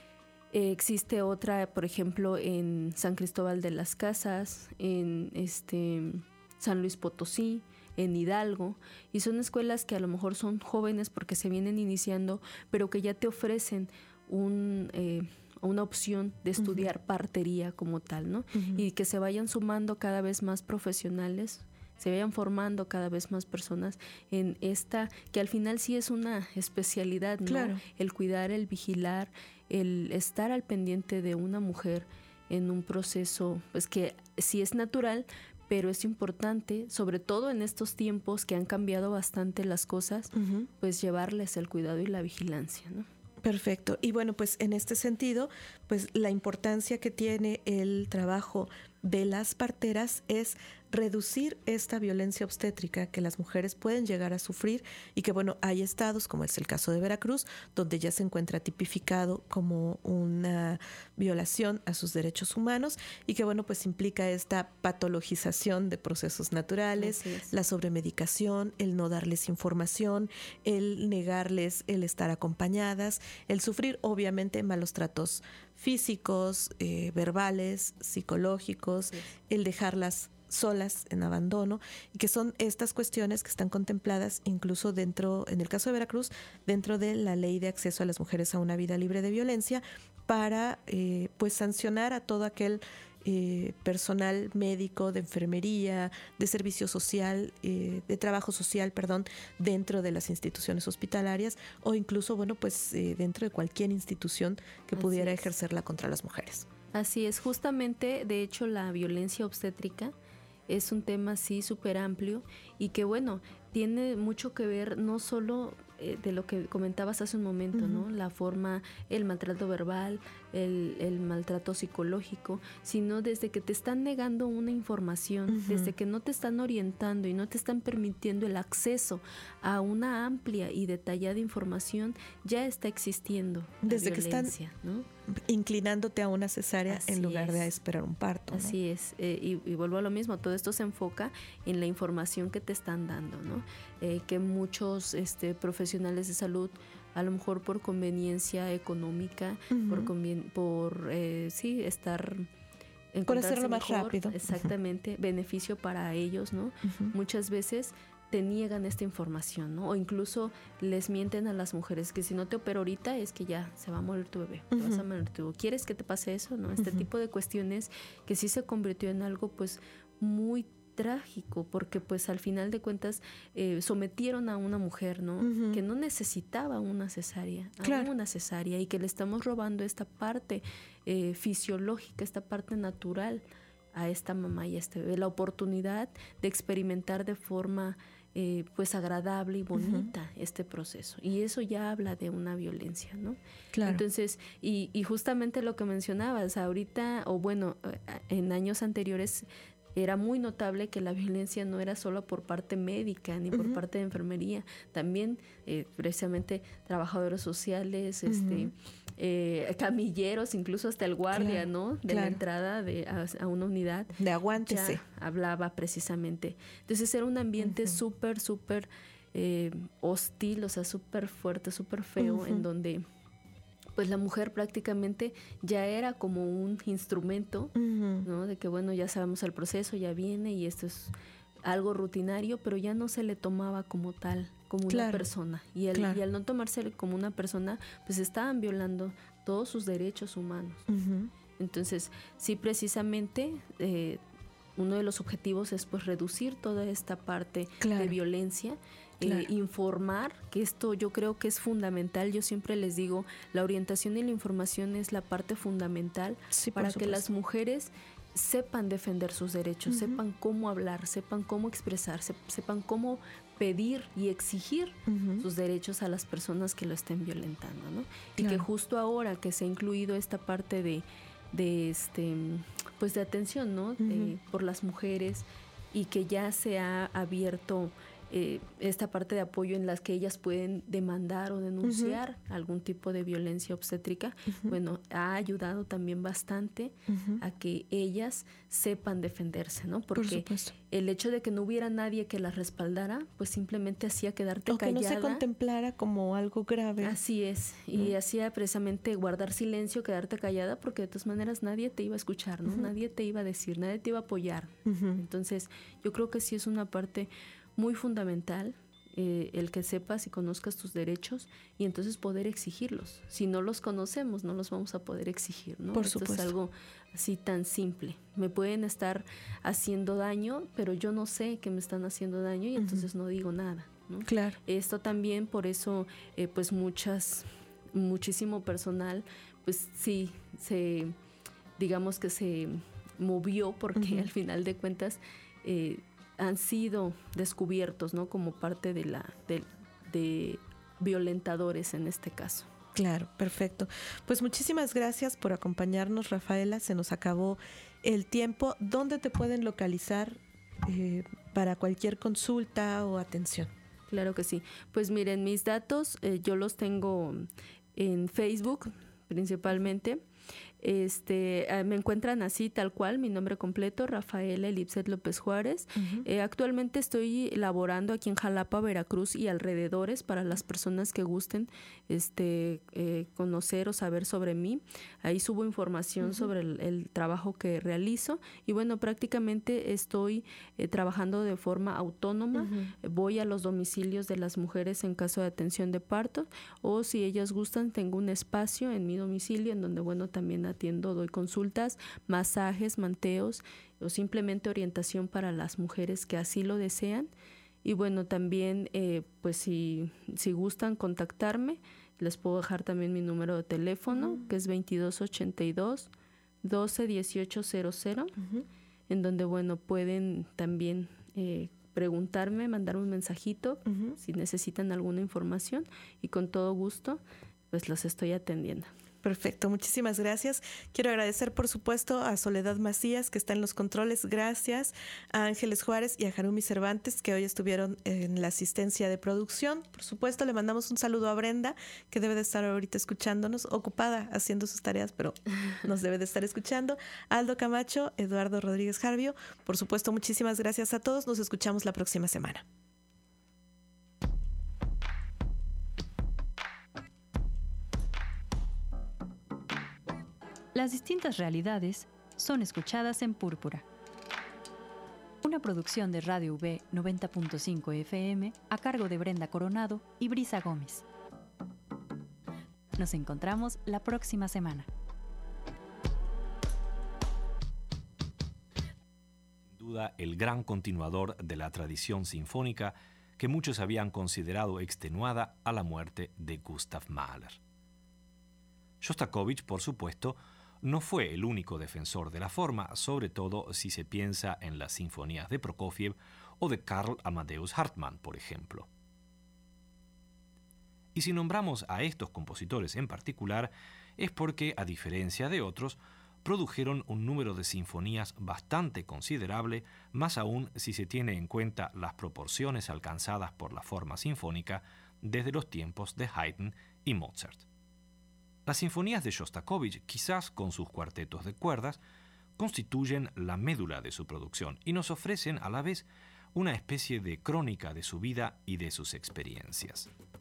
Eh, existe otra, por ejemplo, en San Cristóbal de las Casas, en este San Luis Potosí, en Hidalgo, y son escuelas que a lo mejor son jóvenes porque se vienen iniciando, pero que ya te ofrecen un, eh, una opción de estudiar uh-huh. partería como tal, ¿no? Uh-huh. Y que se vayan sumando cada vez más profesionales, se vayan formando cada vez más personas en esta, que al final sí es una especialidad, ¿no? Claro. El cuidar, el vigilar, el estar al pendiente de una mujer en un proceso, pues que sí es natural, pero es importante, sobre todo en estos tiempos que han cambiado bastante las cosas, uh-huh. pues llevarles el cuidado y la vigilancia, ¿no? Perfecto. Y bueno, pues en este sentido, pues la importancia que tiene el trabajo de las parteras es reducir esta violencia obstétrica que las mujeres pueden llegar a sufrir y que bueno, hay estados como es el caso de Veracruz, donde ya se encuentra tipificado como una violación a sus derechos humanos y que bueno, pues implica esta patologización de procesos naturales, la sobremedicación, el no darles información, el negarles el estar acompañadas, el sufrir obviamente malos tratos físicos, eh, verbales, psicológicos, sí. el dejarlas solas en abandono y que son estas cuestiones que están contempladas incluso dentro, en el caso de Veracruz, dentro de la Ley de Acceso a las Mujeres a una Vida Libre de Violencia para eh, pues sancionar a todo aquel eh, personal médico, de enfermería, de servicio social, eh, de trabajo social, perdón, dentro de las instituciones hospitalarias o incluso, bueno, pues eh, dentro de cualquier institución que Así pudiera es. ejercerla contra las mujeres. Así es, justamente, de hecho, la violencia obstétrica es un tema así súper amplio y que bueno, tiene mucho que ver no solo eh, de lo que comentabas hace un momento, uh-huh. ¿no? La forma, el maltrato verbal, el, el maltrato psicológico, sino desde que te están negando una información, uh-huh. desde que no te están orientando y no te están permitiendo el acceso a una amplia y detallada información, ya está existiendo desde la violencia, que están ¿no? inclinándote a una cesárea Así en lugar es. de esperar un parto, ¿no? Así es, eh, y, y vuelvo a lo mismo, todo esto se enfoca en la información que te están dando, ¿no? Eh, que muchos este, profesionales de salud, a lo mejor por conveniencia económica, uh-huh. por, convien- por eh, sí, estar... Por hacerlo más mejor, rápido. Exactamente, uh-huh. beneficio para ellos, ¿no? Uh-huh. Muchas veces te niegan esta información, ¿no? O incluso les mienten a las mujeres que si no te opero ahorita es que ya se va a morir tu bebé, uh-huh. te vas a morir tu. ¿Quieres que te pase eso? ¿No? Este uh-huh. tipo de cuestiones que sí se convirtió en algo pues muy trágico, porque pues al final de cuentas eh, sometieron a una mujer, ¿no? Uh-huh. Que no necesitaba una cesárea, claro. una cesárea, y que le estamos robando esta parte eh, fisiológica, esta parte natural a esta mamá y a este bebé, la oportunidad de experimentar de forma eh, pues agradable y bonita uh-huh. este proceso, y eso ya habla de una violencia, ¿no? Claro. Entonces, y, y justamente lo que mencionabas ahorita, o bueno, en años anteriores era muy notable que la violencia no era solo por parte médica ni uh-huh. por parte de enfermería, también eh, precisamente trabajadores sociales, uh-huh. este, eh, camilleros, incluso hasta el guardia, claro, ¿no? De claro. la entrada de, a, a una unidad. De aguántese. Ya hablaba precisamente. Entonces era un ambiente uh-huh. súper, súper eh, hostil, o sea, súper fuerte, súper feo, uh-huh. en donde pues la mujer prácticamente ya era como un instrumento, uh-huh. ¿no? De que bueno, ya sabemos el proceso, ya viene y esto es algo rutinario, pero ya no se le tomaba como tal, como claro. una persona. Y al, claro. y al no tomarse como una persona, pues estaban violando todos sus derechos humanos. Uh-huh. Entonces, sí, precisamente eh, uno de los objetivos es pues reducir toda esta parte claro. de violencia. Claro. Eh, informar, que esto yo creo que es fundamental. Yo siempre les digo, la orientación y la información es la parte fundamental sí, para que las mujeres sepan defender sus derechos, uh-huh. sepan cómo hablar, sepan cómo expresarse, sepan cómo pedir y exigir uh-huh. sus derechos a las personas que lo estén violentando, ¿no? Claro. Y que justo ahora que se ha incluido esta parte de, de este, pues de atención, ¿no? Uh-huh. De, por las mujeres, y que ya se ha abierto Eh, esta parte de apoyo en las que ellas pueden demandar o denunciar uh-huh. algún tipo de violencia obstétrica, uh-huh. bueno, ha ayudado también bastante uh-huh. a que ellas sepan defenderse, ¿no? Porque Por el hecho de que no hubiera nadie que las respaldara, pues simplemente hacía quedarte o callada. O que no se contemplara como algo grave. Así es, y uh-huh. hacía precisamente guardar silencio, quedarte callada, porque de todas maneras nadie te iba a escuchar, ¿no? Uh-huh. Nadie te iba a decir, nadie te iba a apoyar. Uh-huh. Entonces, yo creo que sí es una parte muy fundamental eh, el que sepas y conozcas tus derechos, y entonces poder exigirlos. Si no los conocemos, no los vamos a poder exigir, ¿no? Por Esto supuesto. es algo así tan simple. Me pueden estar haciendo daño, pero yo no sé que me están haciendo daño, y entonces uh-huh. no digo nada, ¿no? Claro. Esto también, por eso, eh, pues muchas, muchísimo personal, pues sí, se, digamos que se movió, porque uh-huh. al final de cuentas, eh, han sido descubiertos, ¿no? Como parte de la de, de violentadores en este caso. Claro, perfecto. Pues muchísimas gracias por acompañarnos, Rafaela. Se nos acabó el tiempo. ¿Dónde te pueden localizar eh, para cualquier consulta o atención? Claro que sí. Pues miren, mis datos eh, yo los tengo en Facebook principalmente. Este, eh, me encuentran así tal cual, mi nombre completo, Rafaela Elipset López Juárez. Uh-huh. Eh, actualmente estoy laborando aquí en Jalapa, Veracruz y alrededores, para las personas que gusten este, eh, conocer o saber sobre mí. Ahí subo información uh-huh. sobre el, el trabajo que realizo, y bueno, prácticamente estoy eh, trabajando de forma autónoma. Uh-huh. Voy a los domicilios de las mujeres en caso de atención de parto, o si ellas gustan, tengo un espacio en mi domicilio en donde, bueno, también atiendo, doy consultas, masajes, manteos o simplemente orientación para las mujeres que así lo desean. Y bueno, también eh, pues si, si gustan contactarme, les puedo dejar también mi número de teléfono, uh-huh. que es veintidós ochenta y dos, doce dieciocho cero cero, uh-huh. en donde bueno, pueden también eh, preguntarme, mandarme un mensajito uh-huh. si necesitan alguna información y con todo gusto pues los estoy atendiendo. Perfecto, muchísimas gracias. Quiero agradecer, por supuesto, a Soledad Macías, que está en los controles. Gracias a Ángeles Juárez y a Harumi Cervantes, que hoy estuvieron en la asistencia de producción. Por supuesto, le mandamos un saludo a Brenda, que debe de estar ahorita escuchándonos, ocupada haciendo sus tareas, pero nos debe de estar escuchando. Aldo Camacho, Eduardo Rodríguez Jarvio. Por supuesto, muchísimas gracias a todos. Nos escuchamos la próxima semana. Las distintas realidades son escuchadas en Púrpura. Una producción de Radio V noventa punto cinco F M a cargo de Brenda Coronado y Brisa Gómez. Nos encontramos la próxima semana. Sin duda, el gran continuador de la tradición sinfónica que muchos habían considerado extenuada a la muerte de Gustav Mahler. Shostakovich, por supuesto, no fue el único defensor de la forma, sobre todo si se piensa en las sinfonías de Prokofiev o de Karl Amadeus Hartmann, por ejemplo. Y si nombramos a estos compositores en particular, es porque, a diferencia de otros, produjeron un número de sinfonías bastante considerable, más aún si se tiene en cuenta las proporciones alcanzadas por la forma sinfónica desde los tiempos de Haydn y Mozart. Las sinfonías de Shostakovich, quizás con sus cuartetos de cuerdas, constituyen la médula de su producción y nos ofrecen a la vez una especie de crónica de su vida y de sus experiencias.